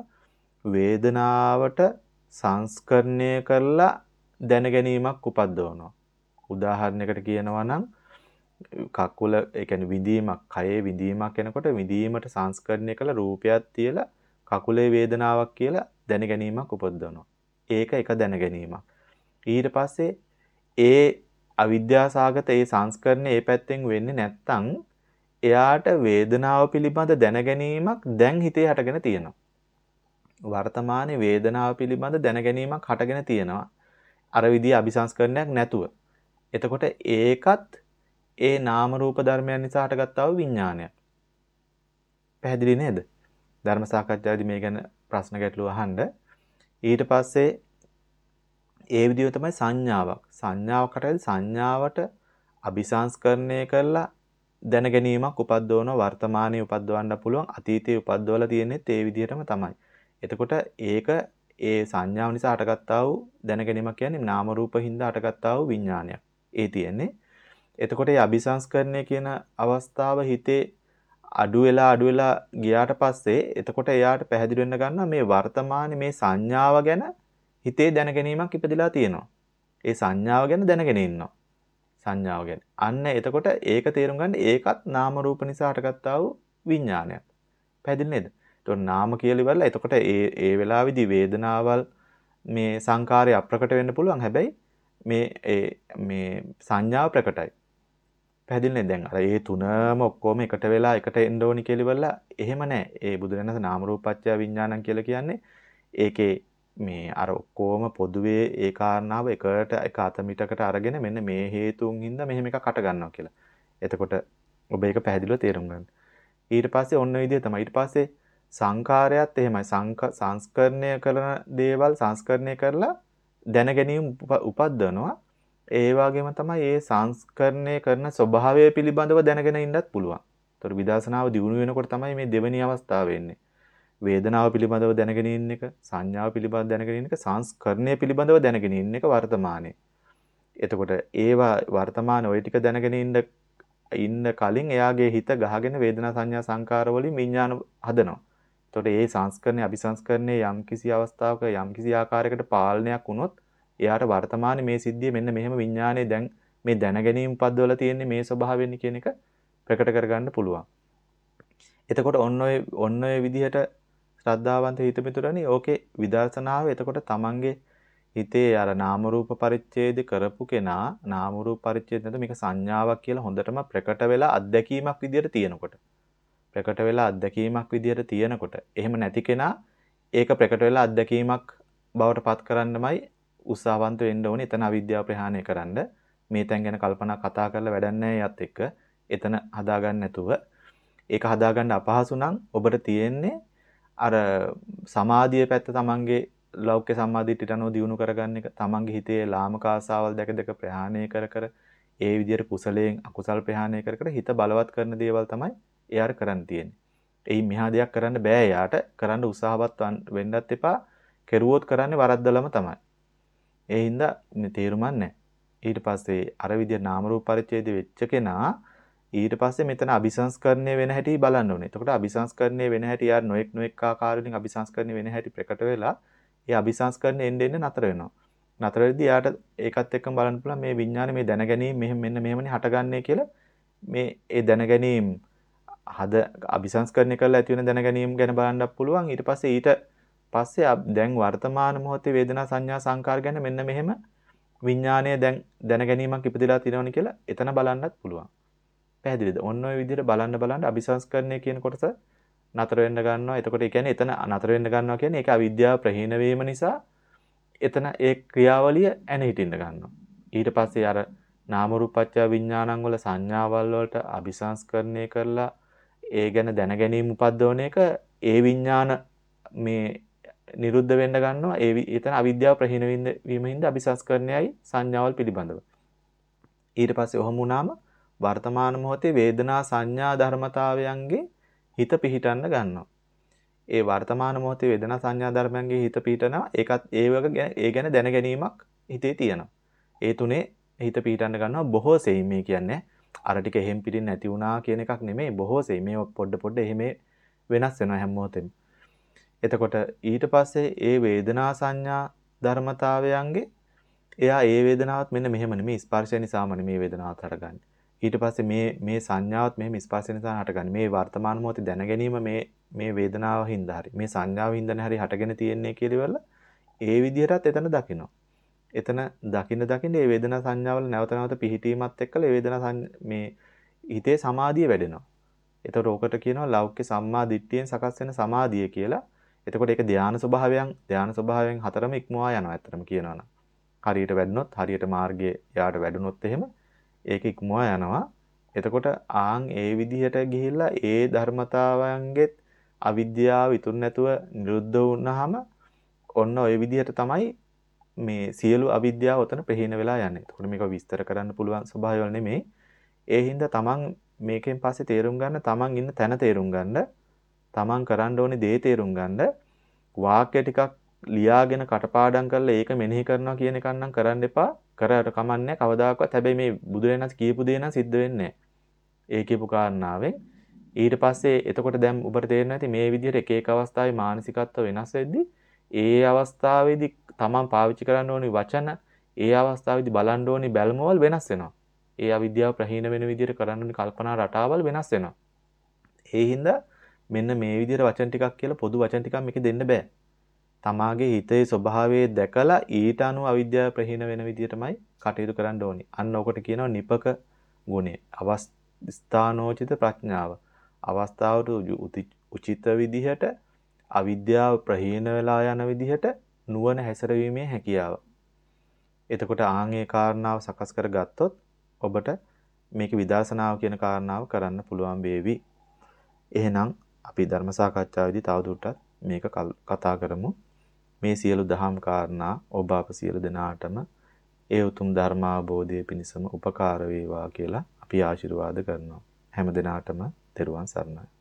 වේදනාවට සංස්කරණය කරලා දැන ගැනීමක් උපද්දවනවා. උදාහරණයකට කියනවා නම් කකුල ඒ කියන්නේ විඳීමක්, කයේ විඳීමක් එනකොට විඳීමට සංස්කරණය කළ රූපයක් තියලා කකුලේ වේදනාවක් කියලා දැන ගැනීමක් උපද්දවනවා. ඒක එක දැන ගැනීමක්. ඊට පස්සේ ඒ අවිද්‍යාසගත ඒ සංස්කරණය ඒ පැත්තෙන් වෙන්නේ නැත්තම් එයාට වේදනාව පිළිබඳ දැන ගැනීමක් දැන් හිතේ හටගෙන තියෙනවා. වර්තමානයේ වේදනාව පිළිබඳ දැන ගැනීමක් හටගෙන තියෙනවා. අර විදිය අபிසංස්කරණයක් නැතුව. එතකොට ඒකත් ඒ නාම රූප ධර්මයන් නිසා හටගත්තා වූ විඥානයක්. පැහැදිලි නේද? ධර්ම සාකච්ඡාවේදී මේ ගැන ප්‍රශ්න ගැටළු අහන්න. ඊට පස්සේ ඒ විදිය තමයි සංඥාවක්. සංඥාවකට සංඥාවට අபிසංස්කරණය කරලා දැන ගැනීමක් උපද්දවන වර්තමානයේ උපද්දවන්න පුළුවන් අතීතයේ උපද්දවලා තියෙන්නේ ඒ විදිහටම තමයි. එතකොට ඒක ඒ සංඥාව නිසා හටගත්තා වූ දැන ගැනීමක් කියන්නේ නාම රූප හින්දා හටගත්තා වූ විඥානයක්. ඒ තියෙන්නේ. එතකොට මේ අபிසංස්කරණය කියන අවස්ථාව හිතේ අඩු වෙලා අඩු වෙලා ගියාට පස්සේ එතකොට එයාට පැහැදිලි වෙන්න ගන්නවා මේ වර්තමානයේ මේ සංඥාව ගැන හිතේ දැන ගැනීමක් ඉපදලා තියෙනවා. ඒ සංඥාව ගැන දැනගෙන ඉන්නවා. සංඥාව ගැන. අන්න එතකොට ඒක තේරුම් ගන්න ඒකත් නාම රූප නිසා හටගත්තා වූ විඥානයක්. පැහැදිලි නේද? එතකොට නාම කියලා ඉවරලා එතකොට ඒ ඒ වෙලාවේදී වේදනාවල් මේ සංකාරය අප්‍රකට වෙන්න පුළුවන්. හැබැයි මේ ඒ මේ සංඥාව ප්‍රකටයි. පැහැදිලි නේද? දැන් අර ඒ තුනම ඔක්කොම එකට වෙලා එකට එන්න ඕනි කියලා ඉවරලා එහෙම නැහැ. ඒ බුදුරජාණන් නාම රූපච්ඡය විඥානං කියලා කියන්නේ ඒකේ මේ අර ඔක්කොම පොදුවේ ඒ කාරණාව එකට එක අතමිටකට අරගෙන මෙන්න මේ හේතුන් හින්දා මෙහෙම එකක් හට ගන්නවා කියලා. එතකොට ඔබ ඒක පැහැදිලිව තේරුම් ගන්න. ඊට පස්සේ ඔන්න විදිය තමයි. ඊට පස්සේ සංඛාරයත් එහෙමයි. සංස්කරණය කරන දේවල් සංස්කරණය කරලා දැන ගැනීම උපද්දවනවා. ඒ වගේම තමයි මේ සංස්කරණය කරන ස්වභාවය පිළිබඳව දැනගෙන ඉන්නත් පුළුවන්. ඒතර විදර්ශනාව දියුණු වෙනකොට තමයි මේ දෙවෙනි අවස්ථාව වෙන්නේ. වේදනාව පිළිබඳව දැනගෙන ඉන්න එක, සංඥාව පිළිබඳව දැනගෙන ඉන්න එක, සංස්කරණය පිළිබඳව දැනගෙන ඉන්න එක වර්තමානයේ. එතකොට ඒවා වර්තමාන ওই ටික දැනගෙන ඉන්න ඉන්න කලින් එයාගේ හිත ගහගෙන වේදනා සංඥා සංකාර වලින් විඥාන හදනවා. එතකොට ඒ සංස්කරණය අபிසංස්කරණයේ යම්කිසි අවස්ථාවක යම්කිසි ආකාරයකට පාලනයක් වුණොත් එයාට වර්තමානයේ මේ සිද්ධිය මෙන්න මෙහෙම විඥානයේ දැන් මේ දැනගැනීම පද්දවල තියෙන්නේ මේ ස්වභාවයෙන් කියන එක ප්‍රකට කරගන්න පුළුවන්. එතකොට ඔන්න ඔය ඔන්න ඔය විදිහට ශ්‍රද්ධාවන්ත හිත මිතුරනි ඕකේ විදර්ශනාව එතකොට තමන්ගේ හිතේ අර නාම රූප පරිච්ඡේද කරපු කෙනා නාම රූප පරිච්ඡේද නැත්නම් මේක සංඥාවක් කියලා හොඳටම ප්‍රකට වෙලා අත්දැකීමක් විදිහට තියෙනකොට ප්‍රකට වෙලා අත්දැකීමක් විදිහට තියෙනකොට එහෙම නැති කෙනා ඒක ප්‍රකට වෙලා අත්දැකීමක් බවට පත් කරන්නමයි උත්සාහවන්ත වෙන්න ඕනේ. එතන අවිද්‍යාව ප්‍රහාණය කරන්න මේ තැන් ගැන කල්පනා කතා කරලා වැඩක් නැහැ යත් එක්ක. එතන හදාගන්න නැතුව ඒක හදාගන්න අපහසු නම් ඔබට තියෙන්නේ අර සමාධිය පැත්ත තමන්ගේ ලෞකික සම්මාදිටියට අනුව දියුණු කරගන්න එක තමන්ගේ හිතේ ලාමක ආසාවල් දැක දැක ප්‍රහාණය කර කර ඒ විදිහට කුසලයෙන් අකුසල් ප්‍රහාණය කර කර හිත බලවත් කරන දේවල් තමයි එයාට කරන්න තියෙන්නේ. එයි මෙහා දෙයක් කරන්න බෑ එයාට කරන්න උත්සාහවත් වෙන්නත් එපා. කෙරුවොත් කරන්නේ වරද්දලම තමයි. ඒ හින්දා මේ තේරුමක් නැහැ. ඊට පස්සේ අර විදිහ නාම රූප පරිච්ඡේදය වෙච්ච කෙනා ඊට පස්සේ මෙතන අபிසංස්කරණය වෙන හැටි බලන්න ඕනේ. එතකොට අபிසංස්කරණය වෙන හැටි යාර නොඑක් නොඑක් ආකාරවලින් අபிසංස්කරණය වෙන හැටි ප්‍රකට වෙලා ඒ අபிසංස්කරණය එන්න එන්න නතර වෙනවා. නතර වෙද්දී යාට ඒකත් එක්කම බලන්න පුළුවන් මේ විඥානේ මේ දැනගැනීම මෙහෙම මෙන්න මෙහෙමනේ හටගන්නේ කියලා මේ ඒ දැනගැනීම හද අபிසංස්කරණය කරලා ඇති වෙන දැනගැනීම ගැන බලන්නත් පුළුවන්. ඊට පස්සේ ඊට පස්සේ දැන් වර්තමාන මොහොතේ වේදනා සංඥා සංකාර ගැන මෙන්න මෙහෙම විඥානය දැන් දැනගැනීමක් ඉපදලා තියෙනවනේ කියලා එතන බලන්නත් පුළුවන්. පැහැදිලිද? ඔන්න ඔය විදිහට බලන්න බලන්න අபிසංස්කරණය කියන කොටස නතර වෙන්න ගන්නවා. එතකොට ඒ කියන්නේ එතන නතර වෙන්න ගන්නවා කියන්නේ ඒක අවිද්‍යාව ප්‍රහීන වීම නිසා එතන ඒ ක්‍රියාවලිය ඇන හිටින්න ගන්නවා. ඊට පස්සේ අර නාම රූපච්ඡ විඥානං වල සංඥාවල් වලට අபிසංස්කරණය කරලා ඒ ගැන දැනගැනීම උපද්දවන එක ඒ විඥාන මේ නිරුද්ධ වෙන්න ගන්නවා. ඒ එතන අවිද්‍යාව ප්‍රහීන වීම හින්දා අபிසංස්කරණයයි සංඥාවල් පිළිබඳව. ඊට පස්සේ ඔහොම වුණාම වර්තමාන මොහොතේ වේදනා සංඥා ධර්මතාවයන්ගේ හිත පිහිටන්න ගන්නවා. ඒ වර්තමාන මොහොතේ වේදනා සංඥා ධර්මයන්ගේ හිත පිහිටනවා. ඒකත් ඒ වගේ ඒ ගැන දැන ගැනීමක් හිතේ තියෙනවා. ඒ තුනේ හිත පිහිටන්න ගන්නවා බොහෝ සෙයින් මේ කියන්නේ අර ටික එහෙම් පිටින් නැති වුණා කියන එකක් නෙමෙයි. බොහෝ සෙයින් මේ පොඩ පොඩ එහෙම වෙනස් වෙනවා හැම මොහොතෙම. එතකොට ඊට පස්සේ ඒ වේදනා සංඥා ධර්මතාවයන්ගේ එයා ඒ වේදනාවත් මෙන්න මෙහෙම නෙමෙයි ස්පර්ශය නිසාමනේ මේ වේදනාවත් හටගන්නේ. ඊට පස්සේ මේ මේ සංඥාවත් මෙහෙම ස්පර්ශ නිසා හටගන්නේ. මේ වර්තමාන මොහොතේ දැන ගැනීම මේ මේ වේදනාව හින්දා හරි මේ සංඥාව හින්දානේ හරි හටගෙන තියෙන්නේ කියලා ඉවරලා ඒ විදිහටත් එතන දකිනවා. එතන දකින්න දකින්න මේ වේදනා සංඥාවල නැවත නැවත පිහිටීමත් එක්කලා මේ වේදනා මේ හිතේ සමාධිය වැඩෙනවා. එතකොට ඕකට කියනවා ලෞකික සම්මා දිට්ඨියෙන් සකස් වෙන සමාධිය කියලා. එතකොට ඒක ධානා ස්වභාවයන් ධානා ස්වභාවයෙන් හතරම ඉක්මවා යනවා ඇත්තටම කියනවනම්. හරියට වැඩුණොත් හරියට මාර්ගයේ යාට වැඩුණොත් එහෙම ඒක ඉක්මවා යනවා. එතකොට ආන් ඒ විදිහට ගිහිල්ලා ඒ ධර්මතාවයන්ගෙත් අවිද්‍යාව ඉතුරු නැතුව නිරුද්ධ වුණාම ඔන්න ওই විදිහට තමයි මේ සියලු අවිද්‍යාව උතන ප්‍රහීන වෙලා යන්නේ. එතකොට මේක විස්තර කරන්න පුළුවන් ස්වභාවයල් නෙමෙයි. ඒ හින්දා තමන් මේකෙන් පස්සේ තේරුම් ගන්න තමන් ඉන්න තැන තේරුම් ගන්න තමන් කරන්න ඕනේ දේ තේරුම් ගන්න වාක්‍ය ටිකක් ලියාගෙන කටපාඩම් කරලා ඒක මෙනෙහි කරනවා කියන එක නම් කරන්න එපා. කරාට කමන්නේ කවදාකවත්. හැබැයි මේ බුදුරජාණන් කියපු දේ නම් සිද්ධ වෙන්නේ නැහැ. ඒ කියපු කාරණාවෙන් ඊට පස්සේ එතකොට දැන් ඔබට තේරෙනවා ඇති මේ විදිහට එක එක අවස්ථාවේ මානසිකත්ව වෙනස් වෙද්දී ඒ අවස්ථාවේදී තමන් පාවිච්චි කරන්න ඕනි වචන ඒ අවස්ථාවේදී බලන්න ඕනි බැල්මවල් වෙනස් වෙනවා. ඒ අවිද්‍යාව ප්‍රහීන වෙන විදිහට කරන්න ඕනි කල්පනා රටාවල් වෙනස් වෙනවා. ඒ හින්දා මෙන්න මේ විදිහට වචන ටිකක් කියලා පොදු වචන ටිකක් මේකේ දෙන්න බෑ. තමාගේ හිතේ ස්වභාවය දැකලා ඊට අනුව අවිද්‍යාව ප්‍රහීන වෙන විදිහටමයි කටයුතු කරන්න ඕනි. අන්න ඔකට කියනවා නිපක ගුණය. අවස්ථානෝචිත ප්‍රඥාව. අවස්ථාවට උචිත විදිහට අවිද්‍යාව ප්‍රහීන වෙලා යන විදිහට නුවණ හැසිරවීමේ හැකියාව. එතකොට ආන්ගේ කාරණාව සකස් කරගත්තොත් ඔබට මේක විදර්ශනාව කියන කාරණාව කරන්න පුළුවන් වේවි. එහෙනම් අපි ධර්ම සාකච්ඡාවේදී තවදුරටත් මේක කතා කරමු. මේ සියලු දහම් කාරණා ඔබ අප සියලු දෙනාටම ඒ උතුම් ධර්මාභෝධය පිණිසම උපකාර වේවා කියලා අපි ආශිර්වාද කරනවා. හැම දිනාටම තෙරුවන් සරණයි.